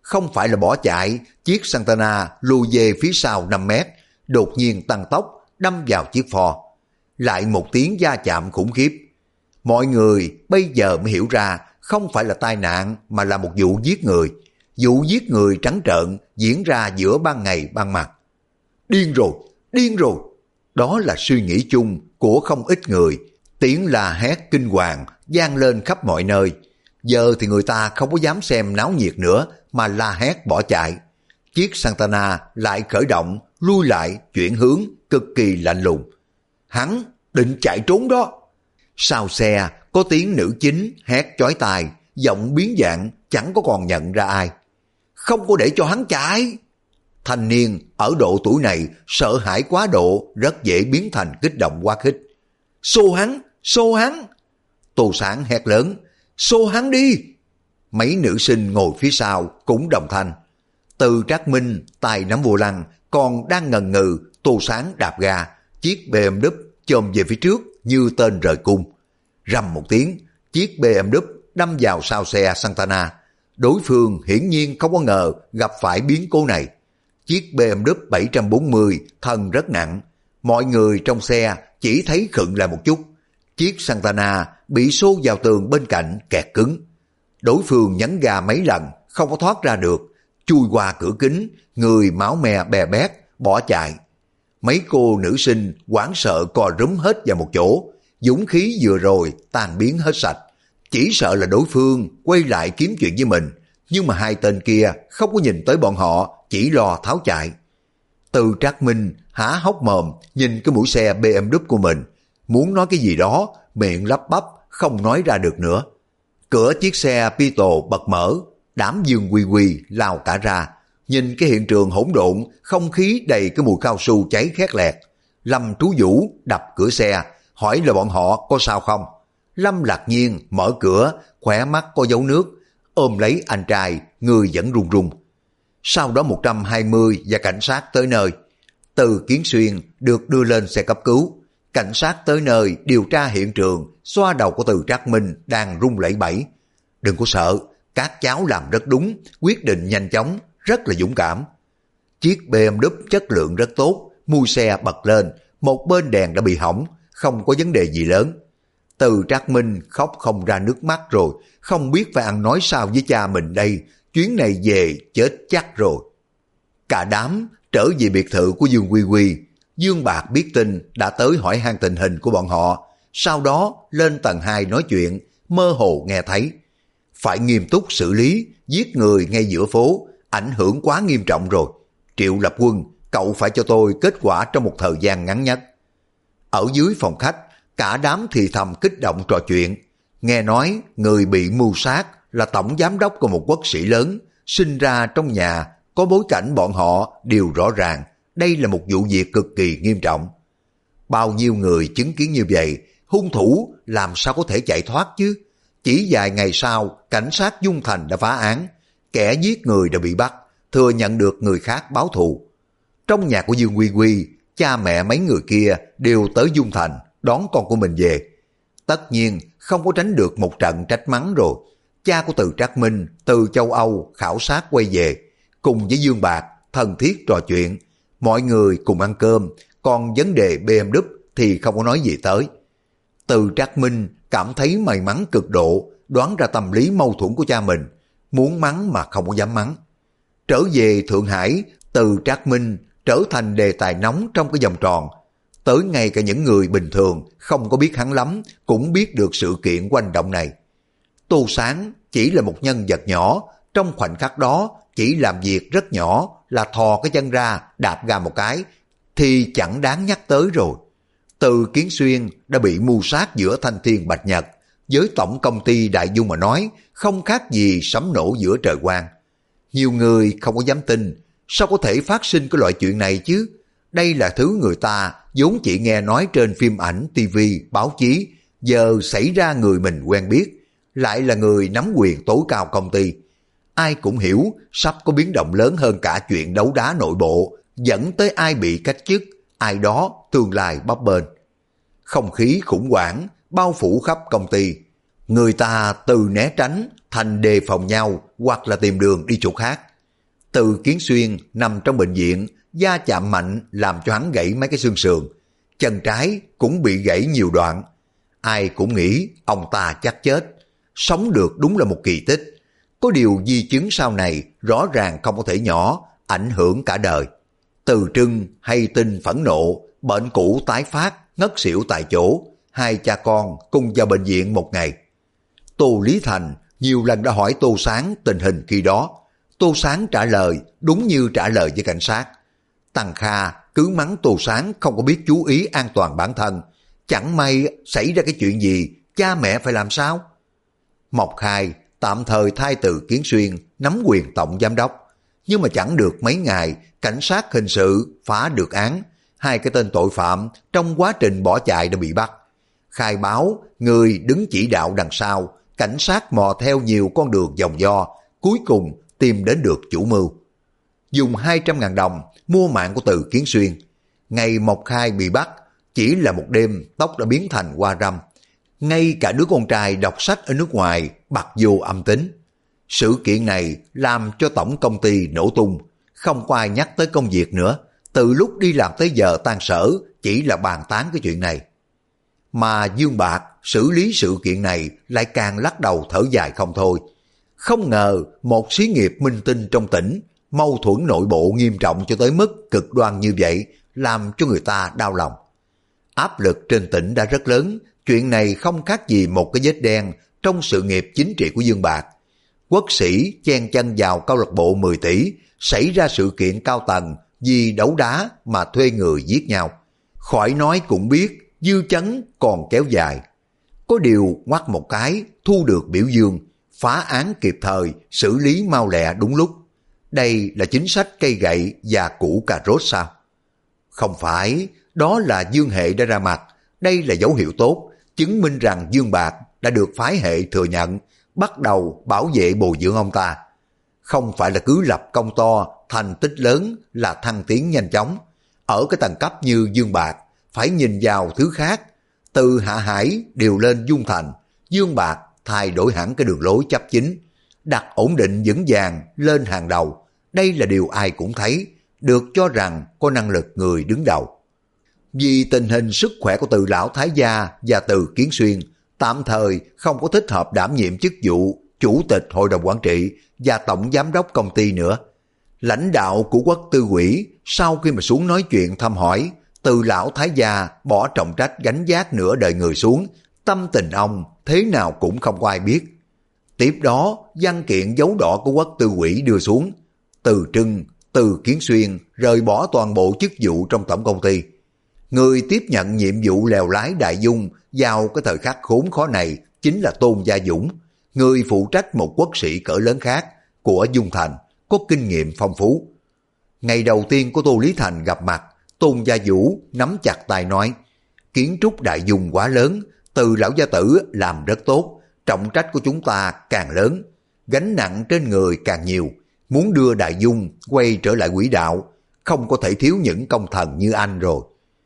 [SPEAKER 1] không phải là bỏ chạy, chiếc Santana lùi về phía sau 5 mét, đột nhiên tăng tốc, đâm vào chiếc Ford. Lại một tiếng va chạm khủng khiếp. Mọi người bây giờ mới hiểu ra không phải là tai nạn mà là một vụ giết người. Vụ giết người trắng trợn diễn ra giữa ban ngày ban mặt. Điên rồi, điên rồi. Đó là suy nghĩ chung của không ít người. Tiếng la hét kinh hoàng vang lên khắp mọi nơi. Giờ thì người ta không có dám xem náo nhiệt nữa mà la hét bỏ chạy. Chiếc Santana lại khởi động, lui lại, chuyển hướng cực kỳ lạnh lùng. Hắn định chạy trốn đó. Sau xe có tiếng nữ chính hét chói tai, giọng biến dạng chẳng có còn nhận ra ai. Không có để cho hắn chạy. Thanh niên ở độ tuổi này sợ hãi quá độ rất dễ biến thành kích động quá khích. Xô hắn, xô hắn. Tô Sáng hét lớn, xô hắn đi. Mấy nữ sinh ngồi phía sau cũng đồng thanh. Từ Trác Minh tay nắm vô lăng, còn đang ngần ngừ. Tô Sáng đạp ga, chiếc BMW chồm về phía trước như tên rời cung. Rầm một tiếng, chiếc BMW đâm vào sau xe Santana. Đối phương hiển nhiên không có ngờ gặp phải biến cố này. Chiếc BMW 740 thân rất nặng, mọi người trong xe chỉ thấy khựng lại một chút. Chiếc Santana bị xô vào tường bên cạnh kẹt cứng. Đối phương nhấn ga mấy lần không có thoát ra được, chui qua cửa kính, người máu me bè bét bỏ chạy. Mấy cô nữ sinh hoảng sợ co rúm hết vào một chỗ, dũng khí vừa rồi tan biến hết sạch. Chỉ sợ là đối phương quay lại kiếm chuyện với mình, nhưng mà hai tên kia không có nhìn tới bọn họ, chỉ lo tháo chạy. Từ Trác Minh há hốc mồm nhìn cái mũi xe BMW của mình, muốn nói cái gì đó, miệng lắp bắp không nói ra được nữa. Cửa chiếc xe Pito bật mở, đám Dương Quy Quy lao cả ra, nhìn cái hiện trường hỗn độn, không khí đầy cái mùi cao su cháy khét lẹt. Lâm Trú Vũ đập cửa xe, hỏi là bọn họ có sao không. Lâm Lạc Nhiên mở cửa, khóe mắt có dấu nước, ôm lấy anh trai, người vẫn run run. Sau đó 120 và cảnh sát tới nơi. Từ Kiến Xuyên được đưa lên xe cấp cứu. Cảnh sát tới nơi điều tra hiện trường, xoa đầu của Từ Trác Minh đang run lẩy bẩy. Đừng có sợ, các cháu làm rất đúng, quyết định nhanh chóng, rất là dũng cảm. Chiếc BMW chất lượng rất tốt, mui xe bật lên, một bên đèn đã bị hỏng, không có vấn đề gì lớn. Từ Trác Minh khóc không ra nước mắt rồi, không biết phải ăn nói sao với cha mình đây, chuyến này về chết chắc rồi. Cả đám trở về biệt thự của Dương Quy Quy. Dương Bạc biết tin đã tới hỏi han tình hình của bọn họ, sau đó lên tầng 2 nói chuyện, mơ hồ nghe thấy. Phải nghiêm túc xử lý, giết người ngay giữa phố, ảnh hưởng quá nghiêm trọng rồi. Triệu Lập Quân, cậu phải cho tôi kết quả trong một thời gian ngắn nhất. Ở dưới phòng khách, cả đám thì thầm kích động trò chuyện. Nghe nói người bị mưu sát là tổng giám đốc của một quốc sĩ lớn, sinh ra trong nhà, có bối cảnh bọn họ đều rõ ràng. Đây là một vụ việc cực kỳ nghiêm trọng. Bao nhiêu người chứng kiến như vậy, hung thủ làm sao có thể chạy thoát chứ? Chỉ vài ngày sau, cảnh sát Dung Thành đã phá án, kẻ giết người đã bị bắt, thừa nhận được người khác báo thù. Trong nhà của Dương Quy Quy, cha mẹ mấy người kia đều tới Dung Thành đón con của mình về. Tất nhiên không có tránh được một trận trách mắng rồi. Cha của Từ Trác Minh từ châu Âu khảo sát quay về, cùng với Dương Bạc thân thiết trò chuyện, mọi người cùng ăn cơm, còn vấn đề BMW thì không có nói gì tới. Từ Trác Minh cảm thấy may mắn cực độ, đoán ra tâm lý mâu thuẫn của cha mình, muốn mắng mà không có dám mắng. Trở về Thượng Hải, Từ Trác Minh trở thành đề tài nóng trong cái vòng tròn. Tới ngay cả những người bình thường không có biết hắn lắm cũng biết được sự kiện quanh động này. Tô Sáng chỉ là một nhân vật nhỏ, trong khoảnh khắc đó chỉ làm việc rất nhỏ là thò cái chân ra đạp ga một cái thì chẳng đáng nhắc tới rồi. Từ Kiến Xuyên đã bị mưu sát giữa Thanh Thiên Bạch Nhật, với tổng công ty Đại Dung mà nói không khác gì sấm nổ giữa trời quang. Nhiều người không có dám tin, sao có thể phát sinh cái loại chuyện này chứ? Đây là thứ người ta vốn chỉ nghe nói trên phim ảnh, tivi, báo chí, giờ xảy ra người mình quen biết, lại là người nắm quyền tối cao công ty. Ai cũng hiểu sắp có biến động lớn hơn cả chuyện đấu đá nội bộ, dẫn tới ai bị cách chức, ai đó tương lai bấp bênh. Không khí khủng hoảng bao phủ khắp công ty. Người ta từ né tránh thành đề phòng nhau hoặc là tìm đường đi chỗ khác. Từ Kiến Xuyên nằm trong bệnh viện, da chạm mạnh làm cho hắn gãy mấy cái xương sườn. Chân trái cũng bị gãy nhiều đoạn. Ai cũng nghĩ ông ta chắc chết. Sống được đúng là một kỳ tích. Có điều di chứng sau này rõ ràng không có thể nhỏ, ảnh hưởng cả đời. Từ Trưng hay tin phẫn nộ, bệnh cũ tái phát, ngất xỉu tại chỗ. Hai cha con cùng vào bệnh viện một ngày. Tô Lý Thành nhiều lần đã hỏi Tô Sáng tình hình khi đó. Tô Sáng trả lời đúng như trả lời với cảnh sát. Tăng Kha cứ mắng Tô Sáng không có biết chú ý an toàn bản thân. Chẳng may xảy ra cái chuyện gì, cha mẹ phải làm sao? Mộc Khai tạm thời thay Từ Kiến Xuyên nắm quyền tổng giám đốc. Nhưng mà chẳng được mấy ngày, cảnh sát hình sự phá được án. Hai cái tên tội phạm trong quá trình bỏ chạy đã bị bắt. Khai báo người đứng chỉ đạo đằng sau, cảnh sát mò theo nhiều con đường vòng vo, cuối cùng tìm đến được chủ mưu. Dùng 200.000 đồng mua mạng của Từ Kiến Xuyên. Ngày Mộc Khai bị bắt, chỉ là một đêm tóc đã biến thành hoa râm. Ngay cả đứa con trai đọc sách ở nước ngoài bặt vô âm tính. Sự kiện này làm cho tổng công ty nổ tung, không có ai nhắc tới công việc nữa. Từ lúc đi làm tới giờ tan sở chỉ là bàn tán cái chuyện này. Mà Dương Bạc xử lý sự kiện này lại càng lắc đầu thở dài không thôi. Không ngờ một xí nghiệp minh tinh trong tỉnh, mâu thuẫn nội bộ nghiêm trọng cho tới mức cực đoan như vậy, làm cho người ta đau lòng. Áp lực trên tỉnh đã rất lớn, chuyện này không khác gì một cái vết đen trong sự nghiệp chính trị của Dương Bạc. Quốc sĩ chen chân vào câu lạc bộ 10 tỷ, xảy ra sự kiện cao tầng vì đấu đá mà thuê người giết nhau. Khỏi nói cũng biết, dư chấn còn kéo dài. Có điều ngoắt một cái, thu được biểu dương, phá án kịp thời, xử lý mau lẹ đúng lúc. Đây là chính sách cây gậy và củ cà rốt sao? Không phải, đó là Dương Hệ đã ra mặt. Đây là dấu hiệu tốt, chứng minh rằng Dương Bạc đã được phái hệ thừa nhận, bắt đầu bảo vệ bồi dưỡng ông ta. Không phải là cứ lập công to, thành tích lớn là thăng tiến nhanh chóng. Ở cái tầng cấp như Dương Bạc, phải nhìn vào thứ khác. Từ Hạ Hải điều lên Dung Thành, Dương Bạc thay đổi hẳn cái đường lối chấp chính, đặt ổn định vững vàng lên hàng đầu. Đây là điều ai cũng thấy, được cho rằng có năng lực người đứng đầu. Vì tình hình sức khỏe của Từ Lão Thái Gia và Từ Kiến Xuyên tạm thời không có thích hợp đảm nhiệm chức vụ chủ tịch hội đồng quản trị và tổng giám đốc công ty nữa. Lãnh đạo của Quốc Tư ủy sau khi mà xuống nói chuyện thăm hỏi, Từ Lão Thái Gia bỏ trọng trách gánh vác nửa đời người xuống, tâm tình ông thế nào cũng không có ai biết. Tiếp đó, văn kiện dấu đỏ của Quốc Tư ủy đưa xuống, Từ Trưng, Từ Kiến Xuyên rời bỏ toàn bộ chức vụ trong tổng công ty. Người tiếp nhận nhiệm vụ lèo lái Đại Dung vào cái thời khắc khốn khó này chính là Tôn Gia Dũng, người phụ trách một quốc sĩ cỡ lớn khác của Dung Thành, có kinh nghiệm phong phú. Ngày đầu tiên của Tô Lý Thành gặp mặt, Tôn Gia Vũ nắm chặt tay nói, kiến trúc Đại Dung quá lớn, Từ lão gia tử làm rất tốt, trọng trách của chúng ta càng lớn, gánh nặng trên người càng nhiều, muốn đưa Đại Dung quay trở lại quỹ đạo, không có thể thiếu những công thần như anh rồi.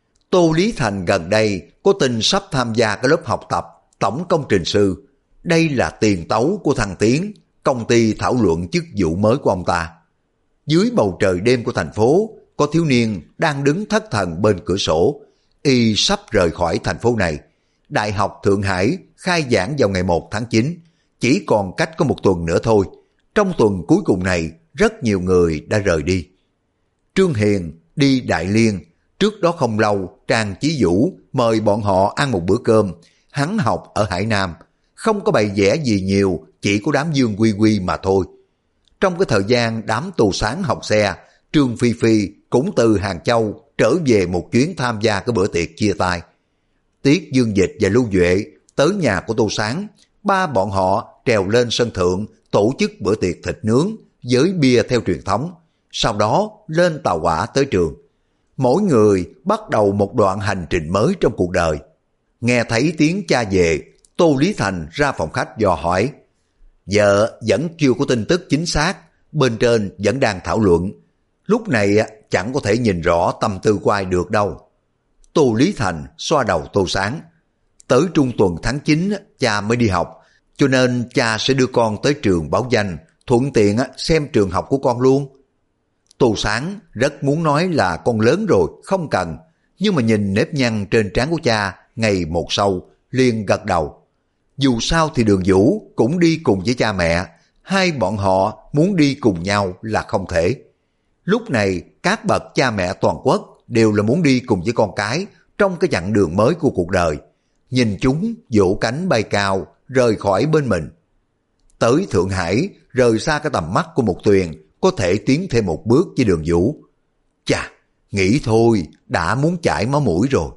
[SPEAKER 1] Tô Lý Thành gần đây có tin sắp tham gia cái lớp học tập tổng công trình sư. Đây là tiền tấu của thằng Tiến, công ty thảo luận chức vụ mới của ông ta. Dưới bầu trời đêm của thành phố, có thiếu niên đang đứng thất thần bên cửa sổ. Y sắp rời khỏi thành phố này. Đại học Thượng Hải khai giảng vào ngày 1 tháng 9, chỉ còn cách có một tuần nữa thôi. Trong tuần cuối cùng này, rất nhiều người đã rời đi. Trương Hiền đi Đại Liên. Trước đó không lâu, Trang Chí Vũ mời bọn họ ăn một bữa cơm. Hắn học ở Hải Nam, không có bày vẽ gì nhiều, chỉ có đám Dương Quy Quy mà thôi. Trong cái thời gian đám Tô Sáng học xe, Trương Phi Phi cũng từ Hàng Châu trở về một chuyến tham gia cái bữa tiệc chia tay. Tiết Dương Dịch và Lưu Duệ tới nhà của Tô Sáng, ba bọn họ trèo lên sân thượng tổ chức bữa tiệc thịt nướng với bia theo truyền thống, sau đó lên tàu hỏa tới trường. Mỗi người bắt đầu một đoạn hành trình mới trong cuộc đời. Nghe thấy tiếng cha về, Tô Lý Thành ra phòng khách dò hỏi. Giờ vẫn chưa có tin tức chính xác, bên trên vẫn đang thảo luận. Lúc này chẳng có thể nhìn rõ tâm tư của ai được đâu. Tô Lý Thành xoa đầu Tô Sáng. Tới trung tuần tháng 9 cha mới đi học, cho nên cha sẽ đưa con tới trường báo danh, thuận tiện xem trường học của con luôn. Tô Sáng rất muốn nói là con lớn rồi, không cần, nhưng mà nhìn nếp nhăn trên trán của cha ngày một sâu, liền gật đầu. Dù sao thì Đường Vũ cũng đi cùng với cha mẹ, hai bọn họ muốn đi cùng nhau là không thể. Lúc này các bậc cha mẹ toàn quốc đều là muốn đi cùng với con cái trong cái chặng đường mới của cuộc đời. Nhìn chúng vỗ cánh bay cao, rời khỏi bên mình. Tới Thượng Hải, rời xa cái tầm mắt của Mục Tuyền, có thể tiến thêm một bước với Đường Vũ. Chà, nghĩ thôi, đã muốn chảy máu mũi rồi.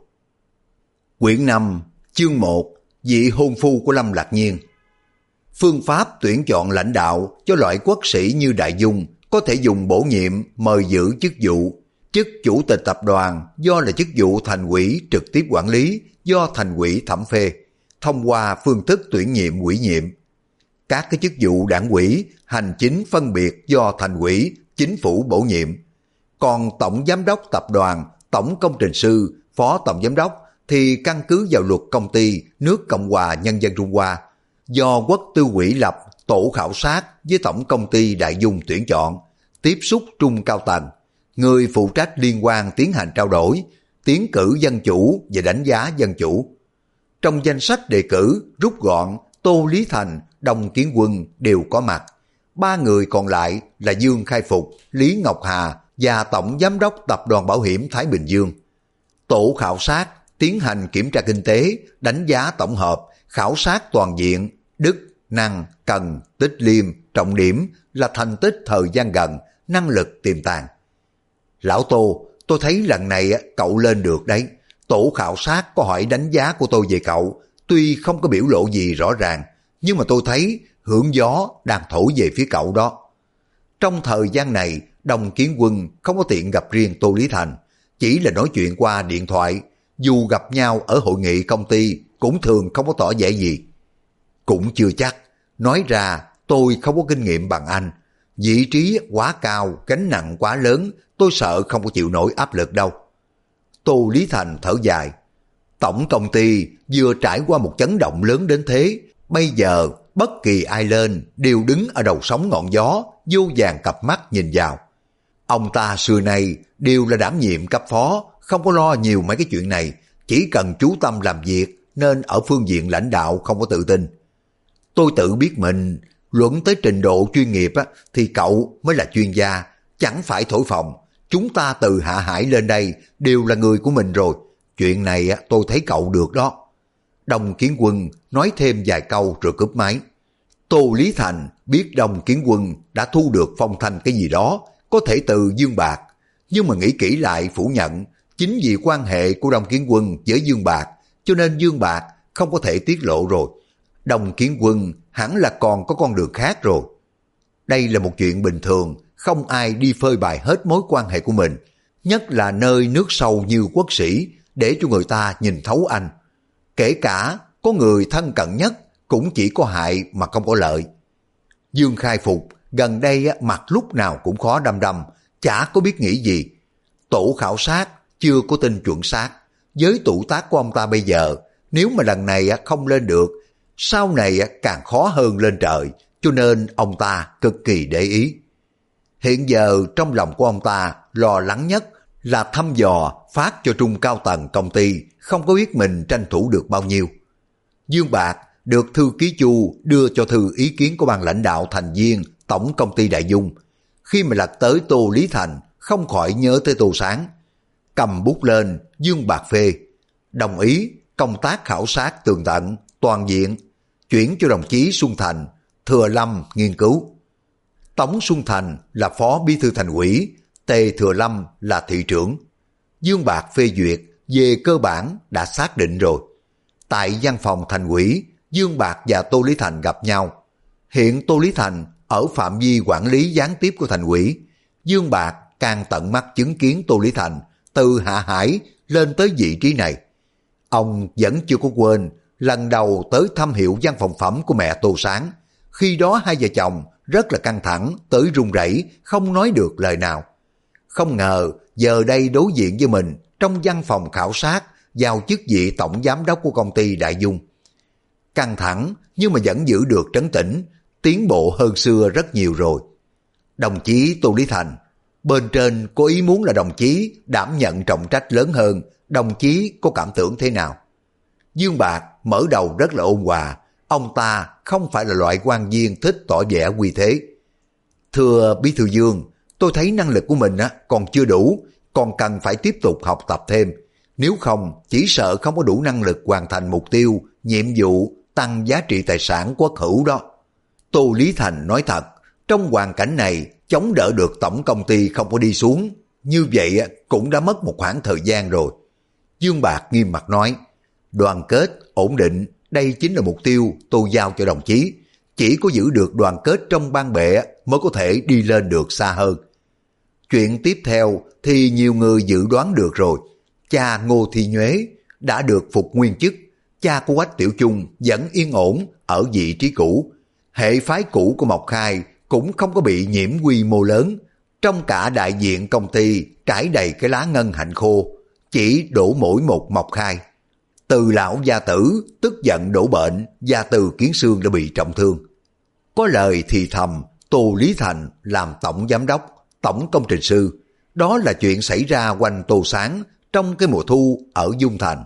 [SPEAKER 1] Quyển 5, chương 1, vị hôn phu của Lâm Lạc Nhiên. Phương pháp tuyển chọn lãnh đạo cho loại quốc sĩ như Đại Dung có thể dùng bổ nhiệm mời giữ chức vụ. Chức chủ tịch tập đoàn do là chức vụ thành ủy trực tiếp quản lý do thành ủy thẩm phê, thông qua phương thức tuyển nhiệm ủy nhiệm. Các cái chức vụ đảng ủy, hành chính phân biệt do thành ủy, chính phủ bổ nhiệm. Còn tổng giám đốc tập đoàn, tổng công trình sư, phó tổng giám đốc thì căn cứ vào luật công ty nước Cộng hòa Nhân dân Trung Hoa, do Quốc tư ủy lập tổ khảo sát với tổng công ty Đại Dung tuyển chọn, tiếp xúc trung cao tầng, người phụ trách liên quan tiến hành trao đổi, tiến cử dân chủ và đánh giá dân chủ. Trong danh sách đề cử rút gọn, Tô Lý Thành, Đồng Kiến Quân đều có mặt. Ba người còn lại là Dương Khai Phục, Lý Ngọc Hà và tổng giám đốc tập đoàn bảo hiểm Thái Bình Dương. Tổ khảo sát tiến hành kiểm tra kinh tế, đánh giá tổng hợp, khảo sát toàn diện, đức, năng, cần, tích liêm, trọng điểm là thành tích thời gian gần, năng lực tiềm tàng. Lão Tô, tôi thấy lần này cậu lên được đấy. Tổ khảo sát có hỏi đánh giá của tôi về cậu, tuy không có biểu lộ gì rõ ràng, nhưng mà tôi thấy hưởng gió đang thổi về phía cậu đó. Trong thời gian này, Đồng Kiến Quân không có tiện gặp riêng Tô Lý Thành, chỉ là nói chuyện qua điện thoại, dù gặp nhau ở hội nghị công ty cũng thường không có tỏ vẻ gì. Cũng chưa chắc, nói ra tôi không có kinh nghiệm bằng anh, vị trí quá cao, gánh nặng quá lớn, tôi sợ không có chịu nổi áp lực đâu. Tô Lý Thành thở dài, tổng công ty vừa trải qua một chấn động lớn đến thế, bây giờ bất kỳ ai lên đều đứng ở đầu sóng ngọn gió, vô vàn cặp mắt nhìn vào. Ông ta xưa nay đều là đảm nhiệm cấp phó, không có lo nhiều mấy cái chuyện này, chỉ cần chú tâm làm việc nên ở phương diện lãnh đạo không có tự tin. Tôi tự biết mình, luận tới trình độ chuyên nghiệp thì cậu mới là chuyên gia, chẳng phải thổi phồng. Chúng ta từ Hạ Hải lên đây đều là người của mình rồi, chuyện này tôi thấy cậu được đó. Đồng Kiến Quân nói thêm vài câu rồi cúp máy. Tô Lý Thành biết Đồng Kiến Quân đã thu được phong thanh cái gì đó, có thể từ Dương Bạc, nhưng mà nghĩ kỹ lại phủ nhận, chính vì quan hệ của Đồng Kiến Quân với Dương Bạc, cho nên Dương Bạc không có thể tiết lộ rồi. Đồng Kiến Quân hẳn là còn có con đường khác rồi. Đây là một chuyện bình thường, không ai đi phơi bày hết mối quan hệ của mình, nhất là nơi nước sâu như quốc sĩ, để cho người ta nhìn thấu anh. Kể cả có người thân cận nhất cũng chỉ có hại mà không có lợi. Dương Khai Phục gần đây mặt lúc nào cũng khó đăm đăm, chả có biết nghĩ gì. Tổ khảo sát chưa có tin chuẩn xác, với tuổi tác của ông ta bây giờ, nếu mà lần này không lên được, sau này càng khó hơn lên trời, cho nên ông ta cực kỳ để ý. Hiện giờ trong lòng của ông ta lo lắng nhất là thăm dò phát cho trung cao tầng công ty, không có biết mình tranh thủ được bao nhiêu. Dương Bạc được thư ký Chu đưa cho thư ý kiến của ban lãnh đạo thành viên tổng công ty Đại Dung. Khi mà lật tới Tô Lý Thành, không khỏi nhớ tới Tô Sáng. Cầm bút lên, Dương Bạc phê, đồng ý công tác khảo sát tường tận, toàn diện, chuyển cho đồng chí Xuân Thành, Thừa Lâm nghiên cứu. Tống Xuân Thành là phó bí thư thành ủy, Tề Thừa Lâm là thị trưởng. Dương Bạc phê duyệt, về cơ bản đã xác định rồi. Tại văn phòng thành ủy, Dương Bạc và Tô Lý Thành gặp nhau. Hiện Tô Lý Thành ở phạm vi quản lý gián tiếp của thành ủy. Dương Bạc càng tận mắt chứng kiến Tô Lý Thành từ Hạ Hải lên tới vị trí này. Ông vẫn chưa có quên lần đầu tới thăm hiệu văn phòng phẩm của mẹ Tô Sáng. Khi đó hai vợ chồng rất là căng thẳng, tới run rẩy, không nói được lời nào. Không ngờ giờ đây đối diện với mình trong văn phòng khảo sát, vào chức vị tổng giám đốc của công ty Đại Dung. Căng thẳng nhưng mà vẫn giữ được trấn tĩnh, tiến bộ hơn xưa rất nhiều rồi. Đồng chí Tô Lý Thành, Bên trên có ý muốn là đồng chí đảm nhận trọng trách lớn hơn, đồng chí có cảm tưởng thế nào? Dương Bạc mở đầu rất là ôn hòa, ông ta không phải là loại quan viên thích tỏ vẻ uy thế. Thưa Bí thư Dương, tôi thấy năng lực của mình còn chưa đủ, còn cần phải tiếp tục học tập thêm. Nếu không, chỉ sợ không có đủ năng lực hoàn thành mục tiêu, nhiệm vụ tăng giá trị tài sản quốc hữu đó. Tô Lý Thành nói thật, trong hoàn cảnh này, chống đỡ được tổng công ty không có đi xuống, như vậy cũng đã mất một khoảng thời gian rồi. Dương Bạc nghiêm mặt nói, đoàn kết, ổn định, đây chính là mục tiêu tôi giao cho đồng chí. Chỉ có giữ được đoàn kết trong ban bệ mới có thể đi lên được xa hơn. Chuyện tiếp theo thì nhiều người dự đoán được rồi. Cha Ngô Thi Nhuế đã được phục nguyên chức, cha của Quách Tiểu Chung vẫn yên ổn ở vị trí cũ. Hệ phái cũ của Mộc Khai cũng không có bị nhiễm quy mô lớn. Trong cả đại diện công ty trải đầy cái lá ngân hạnh khô, chỉ đổ mỗi một Mộc Khai. Từ lão gia tử tức giận đổ bệnh và Từ Kiến Sương đã bị trọng thương. Có lời thì thầm Tô Lý Thành làm tổng giám đốc, tổng công trình sư. Đó là chuyện xảy ra quanh Tô Sáng trong cái mùa thu ở Dung Thành.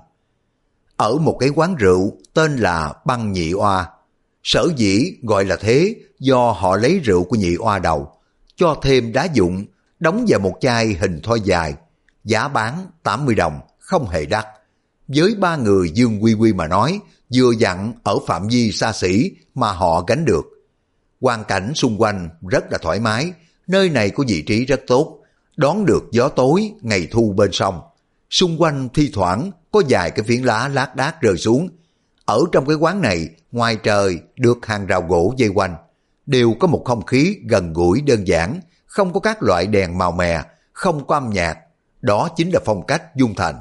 [SPEAKER 1] Ở một cái quán rượu tên là Băng Nhị Oa. Sở dĩ gọi là thế do họ lấy rượu của nhị oa đầu, cho thêm đá dụng, đóng vào một chai hình thoi dài, giá bán 80 đồng, không hề đắt. Với ba người Dương Quy Quy mà nói, vừa dặn ở phạm vi xa xỉ mà họ gánh được. Hoàn cảnh xung quanh rất là thoải mái, nơi này có vị trí rất tốt, đón được gió tối ngày thu bên sông. Xung quanh thi thoảng có vài cái phiến lá lác đác rơi xuống. Ở trong cái quán này, ngoài trời được hàng rào gỗ vây quanh, đều có một không khí gần gũi đơn giản, không có các loại đèn màu mè, không có âm nhạc. Đó chính là phong cách Dung Thành.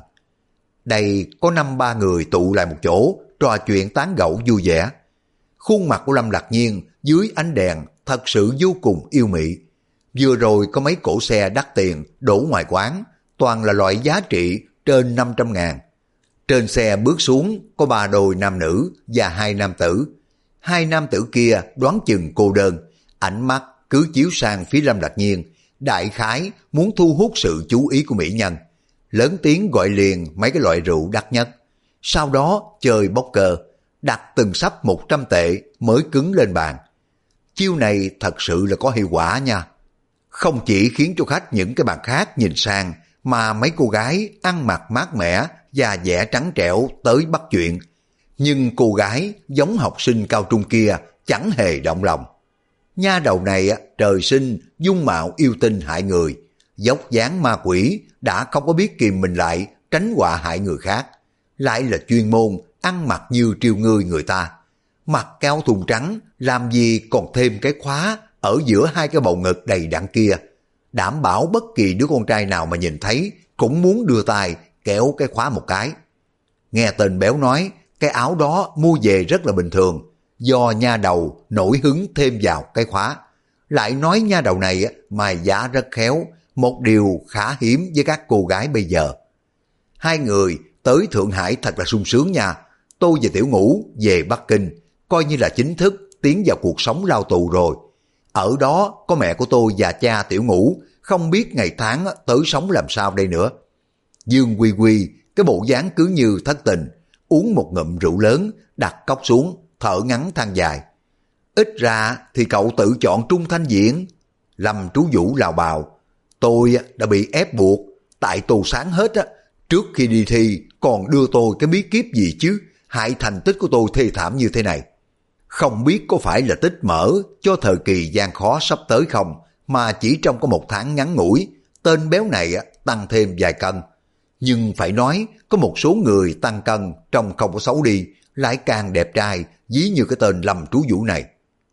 [SPEAKER 1] Đây có 5-3 người tụ lại một chỗ, trò chuyện tán gẫu vui vẻ. Khuôn mặt của Lâm Lạc Nhiên dưới ánh đèn thật sự vô cùng yêu mị. Vừa rồi có mấy cỗ xe đắt tiền đổ ngoài quán, toàn là loại giá trị trên 500.000. Trên xe bước xuống có 3 đôi nam nữ và 2 nam tử. 2 nam tử kia đoán chừng cô đơn, ánh mắt cứ chiếu sang phía Lâm Lạc Nhiên, đại khái muốn thu hút sự chú ý của mỹ nhân. Lớn tiếng gọi liền mấy cái loại rượu đắt nhất. Sau đó chơi bốc cờ, đặt từng sắp 100 tệ mới cứng lên bàn. Chiêu này thật sự là có hiệu quả nha. Không chỉ khiến cho khách những cái bàn khác nhìn sang, mà mấy cô gái ăn mặc mát mẻ và vẻ trắng trẻo tới bắt chuyện. Nhưng cô gái giống học sinh cao trung kia chẳng hề động lòng. Nha đầu này trời sinh dung mạo yêu tinh hại người, dốc dáng ma quỷ, đã không có biết kìm mình lại tránh họa hại người khác. Lại là chuyên môn ăn mặc như triều ngươi người ta. Mặc cao thùng trắng làm gì còn thêm cái khóa ở giữa hai cái bầu ngực đầy đặn kia. Đảm bảo bất kỳ đứa con trai nào mà nhìn thấy cũng muốn đưa tay kéo cái khóa một cái. Nghe tên béo nói, cái áo đó mua về rất là bình thường, do nha đầu nổi hứng thêm vào cái khóa. Lại nói nha đầu này mài giá rất khéo, một điều khá hiếm với các cô gái bây giờ. Hai người tới Thượng Hải thật là sung sướng nha. Tôi và Tiểu Ngũ về Bắc Kinh, coi như là chính thức tiến vào cuộc sống lao tù rồi. Ở đó có mẹ của tôi và cha Tiểu Ngũ, không biết ngày tháng tới sống làm sao đây nữa. Dương Quy Quy, cái bộ dáng cứ như thất tình, uống một ngụm rượu lớn, đặt cốc xuống, thở ngắn than dài. Ít ra thì cậu tự chọn Trung Thanh Diễn. Lâm Trú Vũ lào bào, tôi đã bị ép buộc, tại tù sáng hết á. Trước khi đi thi còn đưa tôi cái bí kíp gì chứ, hại thành tích của tôi thê thảm như thế này. Không biết có phải là tích mỡ cho thời kỳ gian khó sắp tới không, mà chỉ trong có 1 tháng ngắn ngủi, tên béo này tăng thêm vài cân. Nhưng phải nói, có một số người tăng cân trông không có xấu đi, lại càng đẹp trai, ví như cái tên Lâm Trú Vũ này.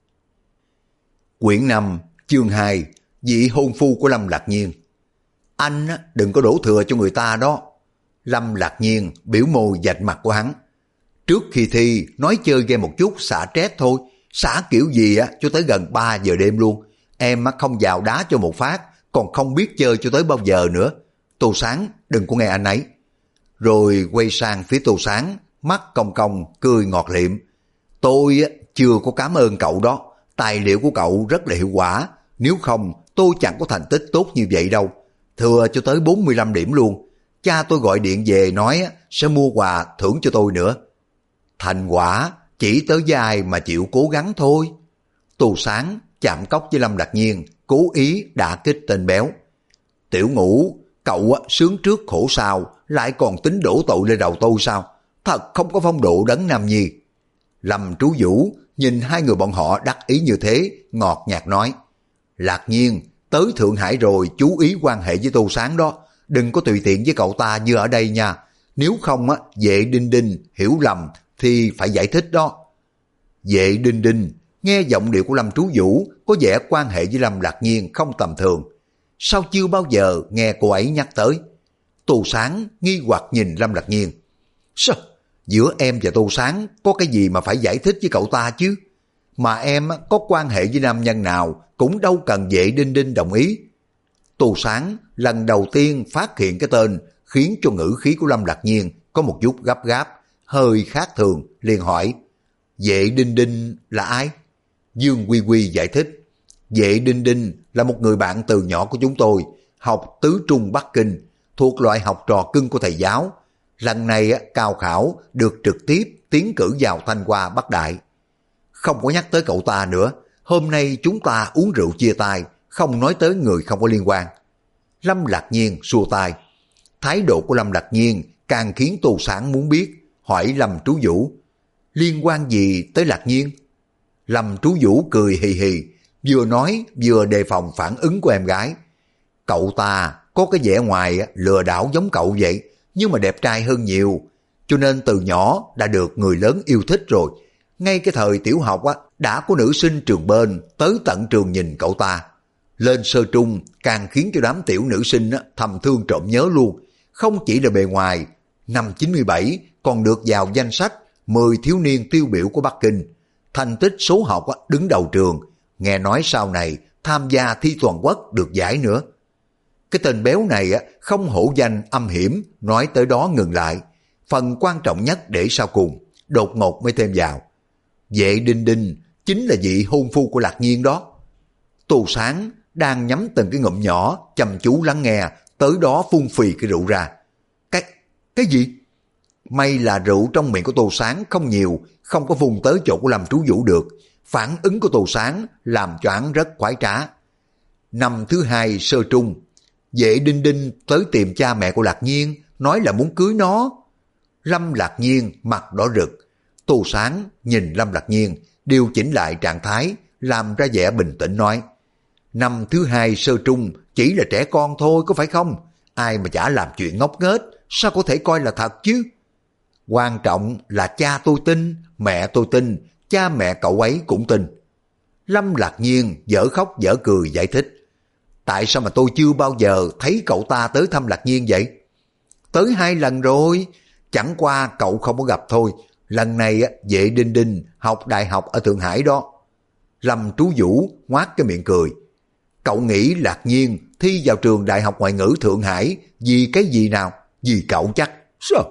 [SPEAKER 1] Quyển 5, chương 2, vị hôn phu của Lâm Lạc Nhiên. Anh đừng có đổ thừa cho người ta đó. Lâm Lạc Nhiên biểu môi vạch mặt của hắn. Trước khi thi nói chơi game một chút xả stress thôi, xả kiểu gì cho tới gần 3 giờ đêm luôn. Em không vào đá cho một phát, còn không biết chơi cho tới bao giờ nữa. Tô Sáng đừng có nghe anh ấy. Rồi quay sang phía Tô Sáng, mắt cong cong cười ngọt liệm. Tôi chưa có cảm ơn cậu đó, tài liệu của cậu rất là hiệu quả. Nếu không tôi chẳng có thành tích tốt như vậy đâu. Thừa cho tới 45 điểm luôn. Cha tôi gọi điện về nói sẽ mua quà thưởng cho tôi nữa. Thành quả chỉ tới với ai mà chịu cố gắng thôi. Tô Sáng chạm cốc với Lâm Lạc Nhiên, cố ý đả kích tên béo. Tiểu Ngũ, cậu sướng trước khổ sau, lại còn tính đổ tội lên đầu tôi sao? Thật không có phong độ đấng nam nhi. Lâm Trú Vũ nhìn hai người bọn họ đắc ý như thế, ngọt nhạt nói. Lạc Nhiên, tới Thượng Hải rồi chú ý quan hệ với Tô Sáng đó. Đừng có tùy tiện với cậu ta như ở đây nha. Nếu không Vệ Đinh Đinh hiểu lầm thì phải giải thích đó. Vệ Đinh Đinh nghe giọng điệu của Lâm Trú Vũ có vẻ quan hệ với Lâm Lạc Nhiên không tầm thường. Sao chưa bao giờ nghe cô ấy nhắc tới? Tô Sáng nghi hoặc nhìn Lâm Lạc Nhiên. Sao? Giữa em và Tô Sáng có cái gì mà phải giải thích với cậu ta chứ? Mà em có quan hệ với nam nhân nào cũng đâu cần Vệ Đinh Đinh đồng ý. Tô Sáng lần đầu tiên phát hiện cái tên khiến cho ngữ khí của Lâm Lạc Nhiên có một chút gấp gáp, hơi khác thường, liền hỏi. Vệ Đinh Đinh là ai? Dương Quy Quy giải thích. Vệ Đinh Đinh là một người bạn từ nhỏ của chúng tôi, học tứ trung Bắc Kinh, thuộc loại học trò cưng của thầy giáo. Lần này cao khảo được trực tiếp tiến cử vào Thanh Hoa Bắc Đại. Không có nhắc tới cậu ta nữa, hôm nay chúng ta uống rượu chia tay, không nói tới người không có liên quan. Lâm Lạc Nhiên xua tay. Thái độ của Lâm Lạc Nhiên càng khiến Tô Sáng muốn biết, hỏi Lâm Trú Vũ. Liên quan gì tới Lạc Nhiên? Lâm Trú Vũ cười hì hì, vừa nói vừa đề phòng phản ứng của em gái. Cậu ta có cái vẻ ngoài lừa đảo giống cậu vậy, nhưng mà đẹp trai hơn nhiều, cho nên từ nhỏ đã được người lớn yêu thích rồi. Ngay cái thời tiểu học đã có nữ sinh trường bên tới tận trường nhìn cậu ta. Lên sơ trung càng khiến cho đám tiểu nữ sinh thầm thương trộm nhớ luôn. Không chỉ là bề ngoài, năm 97 còn được vào danh sách 10 thiếu niên tiêu biểu của Bắc Kinh. Thành tích số học đứng đầu trường, nghe nói sau này tham gia thi toàn quốc được giải nữa. Cái tên béo này không hổ danh âm hiểm, nói tới đó ngừng lại. Phần quan trọng nhất để sau cùng, đột ngột mới thêm vào. Vệ Đinh Đinh chính là vị hôn phu của Lạc Nhiên đó. Tô Sáng đang nhắm từng cái ngụm nhỏ, chăm chú lắng nghe, tới đó phun phì cái rượu ra. Cái gì? May là rượu trong miệng của Tô Sáng không nhiều, không có vùng tới chỗ của Lâm Trú Vũ được. Phản ứng của Tô Sáng làm cho hắn rất khoái trá. Năm thứ 2 sơ trung, Vệ Đinh Đinh tới tìm cha mẹ của Lạc Nhiên, nói là muốn cưới nó. Lâm Lạc Nhiên mặt đỏ rực. Tô Sáng nhìn Lâm Lạc Nhiên, điều chỉnh lại trạng thái, làm ra vẻ bình tĩnh nói. Năm thứ 2 sơ trung chỉ là trẻ con thôi có phải không? Ai mà chả làm chuyện ngốc nghếch, sao có thể coi là thật chứ? Quan trọng là cha tôi tin, mẹ tôi tin, cha mẹ cậu ấy cũng tin. Lâm Lạc Nhiên dở khóc dở cười giải thích. Tại sao mà tôi chưa bao giờ thấy cậu ta tới thăm Lạc Nhiên vậy? Tới 2 lần rồi, chẳng qua cậu không có gặp thôi. Lần này Vệ Đinh Đinh học đại học ở Thượng Hải đó. Lâm Trú Vũ ngoác cái miệng cười. Cậu nghĩ Lạc Nhiên thi vào trường Đại học Ngoại ngữ Thượng Hải vì cái gì nào? Vì cậu chắc. Sao?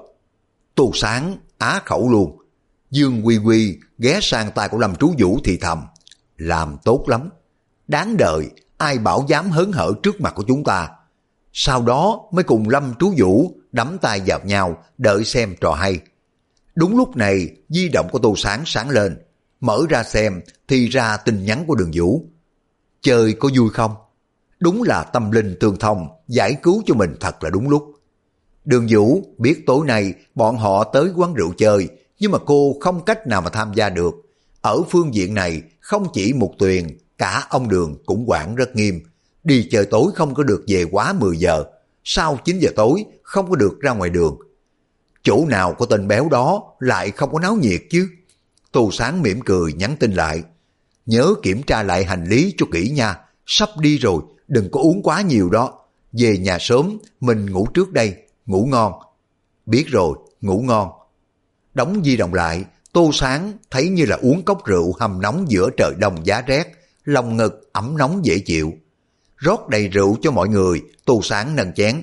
[SPEAKER 1] Tô Sáng á khẩu luôn. Dương Quy Quy ghé sang tay của Lâm Trú Vũ thì thầm. Làm tốt lắm. Đáng đời, ai bảo dám hớn hở trước mặt của chúng ta. Sau đó mới cùng Lâm Trú Vũ đắm tay vào nhau, đợi xem trò hay. Đúng lúc này, di động của Tô Sáng sáng lên. Mở ra xem thì ra tin nhắn của Đường Vũ. Chơi có vui không? Đúng là tâm linh tương thông, giải cứu cho mình thật là đúng lúc. Đường Vũ biết tối nay bọn họ tới quán rượu chơi, nhưng mà cô không cách nào mà tham gia được. Ở phương diện này, không chỉ Mục Tuyền, cả ông Đường cũng quản rất nghiêm. Đi chơi tối không có được về quá 10 giờ, sau 9 giờ tối không có được ra ngoài đường. Chỗ nào có tên béo đó lại không có náo nhiệt chứ? Tô Sáng mỉm cười nhắn tin lại. Nhớ kiểm tra lại hành lý cho kỹ nha, sắp đi rồi, đừng có uống quá nhiều đó. Về nhà sớm, mình ngủ trước đây, ngủ ngon. Biết rồi, ngủ ngon. Đóng di động lại, Tô Sáng thấy như là uống cốc rượu hầm nóng giữa trời đông giá rét, lòng ngực ẩm nóng dễ chịu. Rót đầy rượu cho mọi người, Tô Sáng nâng chén.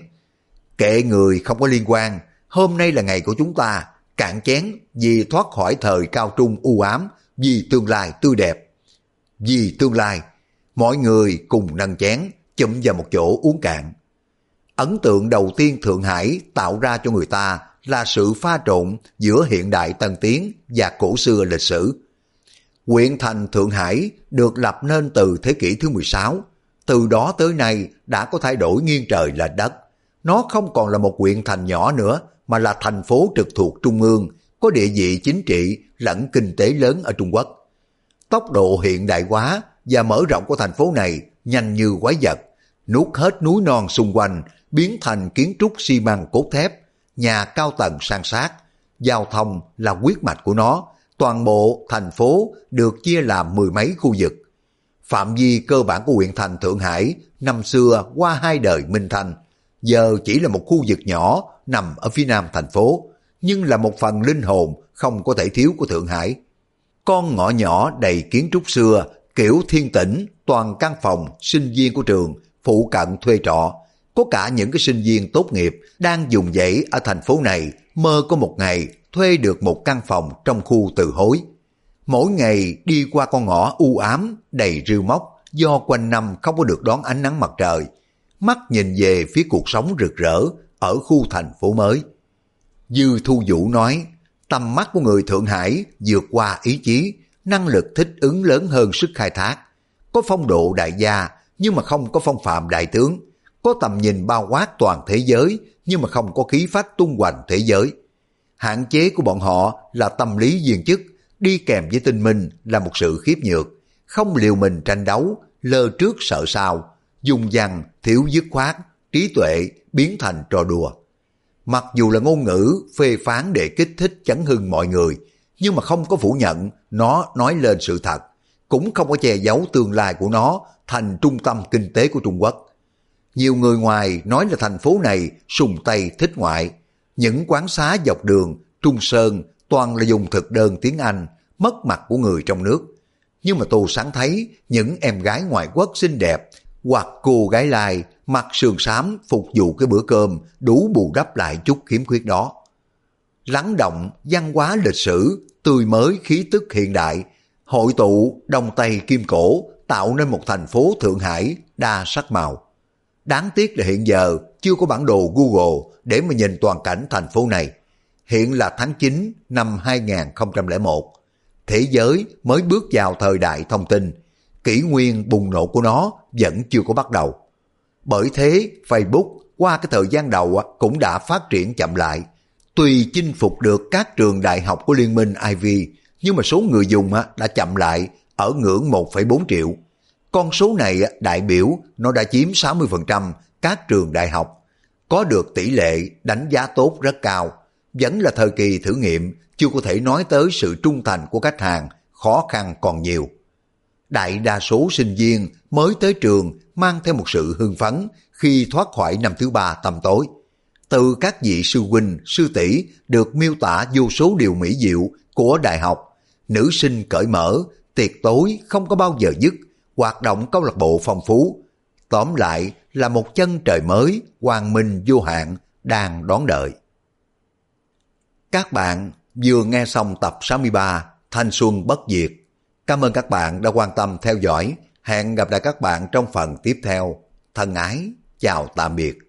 [SPEAKER 1] Kệ người không có liên quan, hôm nay là ngày của chúng ta, cạn chén vì thoát khỏi thời cao trung u ám, vì tương lai tươi đẹp. Vì tương lai, Mọi người cùng nâng chén, chụm vào một chỗ uống cạn. Ấn tượng đầu tiên Thượng Hải tạo ra cho người ta là sự pha trộn giữa hiện đại tân tiến và cổ xưa lịch sử. Huyện thành Thượng Hải được lập nên từ thế kỷ thứ 16, từ đó tới nay đã có thay đổi nghiêng trời lệch đất. Nó không còn là một huyện thành nhỏ nữa, mà là thành phố trực thuộc trung ương, có địa vị chính trị lẫn kinh tế lớn ở Trung Quốc. Tốc độ hiện đại hóa và mở rộng của thành phố này nhanh như quái vật, nuốt hết núi non xung quanh, biến thành kiến trúc xi măng cốt thép, nhà cao tầng san sát. Giao thông là huyết mạch của nó, toàn bộ thành phố được chia làm mười mấy khu vực. Phạm vi cơ bản của huyện thành Thượng Hải năm xưa qua hai đời Minh Thành, giờ chỉ là một khu vực nhỏ nằm ở phía nam thành phố, nhưng là một phần linh hồn không có thể thiếu của Thượng Hải. Con ngõ nhỏ đầy kiến trúc xưa, kiểu thiên tĩnh, toàn căn phòng sinh viên của trường, phụ cận thuê trọ. Có cả những cái sinh viên tốt nghiệp đang dùng dãy ở thành phố này, mơ có một ngày thuê được một căn phòng trong khu Từ Hối. Mỗi ngày đi qua con ngõ u ám, đầy rêu mốc, do quanh năm không có được đón ánh nắng mặt trời. Mắt nhìn về phía cuộc sống rực rỡ ở khu thành phố mới. Dư Thu Vũ nói, tầm mắt của người Thượng Hải vượt qua ý chí, năng lực thích ứng lớn hơn sức khai thác. Có phong độ đại gia nhưng mà không có phong phạm đại tướng. Có tầm nhìn bao quát toàn thế giới nhưng mà không có khí phách tung hoành thế giới. Hạn chế của bọn họ là tâm lý viên chức, đi kèm với tinh minh là một sự khiếp nhược, không liều mình tranh đấu, lơ trước sợ sau, dùng dằng thiếu dứt khoát, trí tuệ biến thành trò đùa. Mặc dù là ngôn ngữ phê phán để kích thích chấn hưng mọi người, nhưng mà không có phủ nhận nó nói lên sự thật, cũng không có che giấu tương lai của nó thành trung tâm kinh tế của Trung Quốc. Nhiều người ngoài nói là thành phố này sùng Tây thích ngoại, những quán xá dọc đường Trung Sơn toàn là dùng thực đơn tiếng Anh, mất mặt của người trong nước. Nhưng mà Tô Sáng thấy những em gái ngoại quốc xinh đẹp hoặc cô gái lai mặc sườn xám phục vụ cái bữa cơm đủ bù đắp lại chút khiếm khuyết đó. Lắng động văn hóa lịch sử, tươi mới khí tức hiện đại, hội tụ Đông Tây Kim Cổ tạo nên một thành phố Thượng Hải đa sắc màu. Đáng tiếc là hiện giờ chưa có bản đồ Google để mà nhìn toàn cảnh thành phố này. Hiện là tháng 9 năm 2001. Thế giới mới bước vào thời đại thông tin. Kỷ nguyên bùng nổ của nó vẫn chưa có bắt đầu. Bởi thế Facebook qua cái thời gian đầu cũng đã phát triển chậm lại. Tuy chinh phục được các trường đại học của Liên minh Ivy, nhưng mà số người dùng đã chậm lại ở ngưỡng 1,4 triệu. Con số này đại biểu nó đã chiếm 60% các trường đại học, có được tỷ lệ đánh giá tốt rất cao. Vẫn là thời kỳ thử nghiệm, chưa có thể nói tới sự trung thành của khách hàng, khó khăn còn nhiều. Đại đa số sinh viên mới tới trường mang theo một sự hưng phấn khi thoát khỏi năm thứ ba tăm tối. Từ các vị sư huynh, sư tỷ được miêu tả vô số điều mỹ diệu của đại học, nữ sinh cởi mở, tiệc tối không có bao giờ dứt, hoạt động câu lạc bộ phong phú. Tóm lại là một chân trời mới, quang minh vô hạn đang đón đợi. Các bạn vừa nghe xong tập 63 Thanh Xuân Bất Diệt. Cảm ơn các bạn đã quan tâm theo dõi. Hẹn gặp lại các bạn trong phần tiếp theo. Thân ái, chào tạm biệt.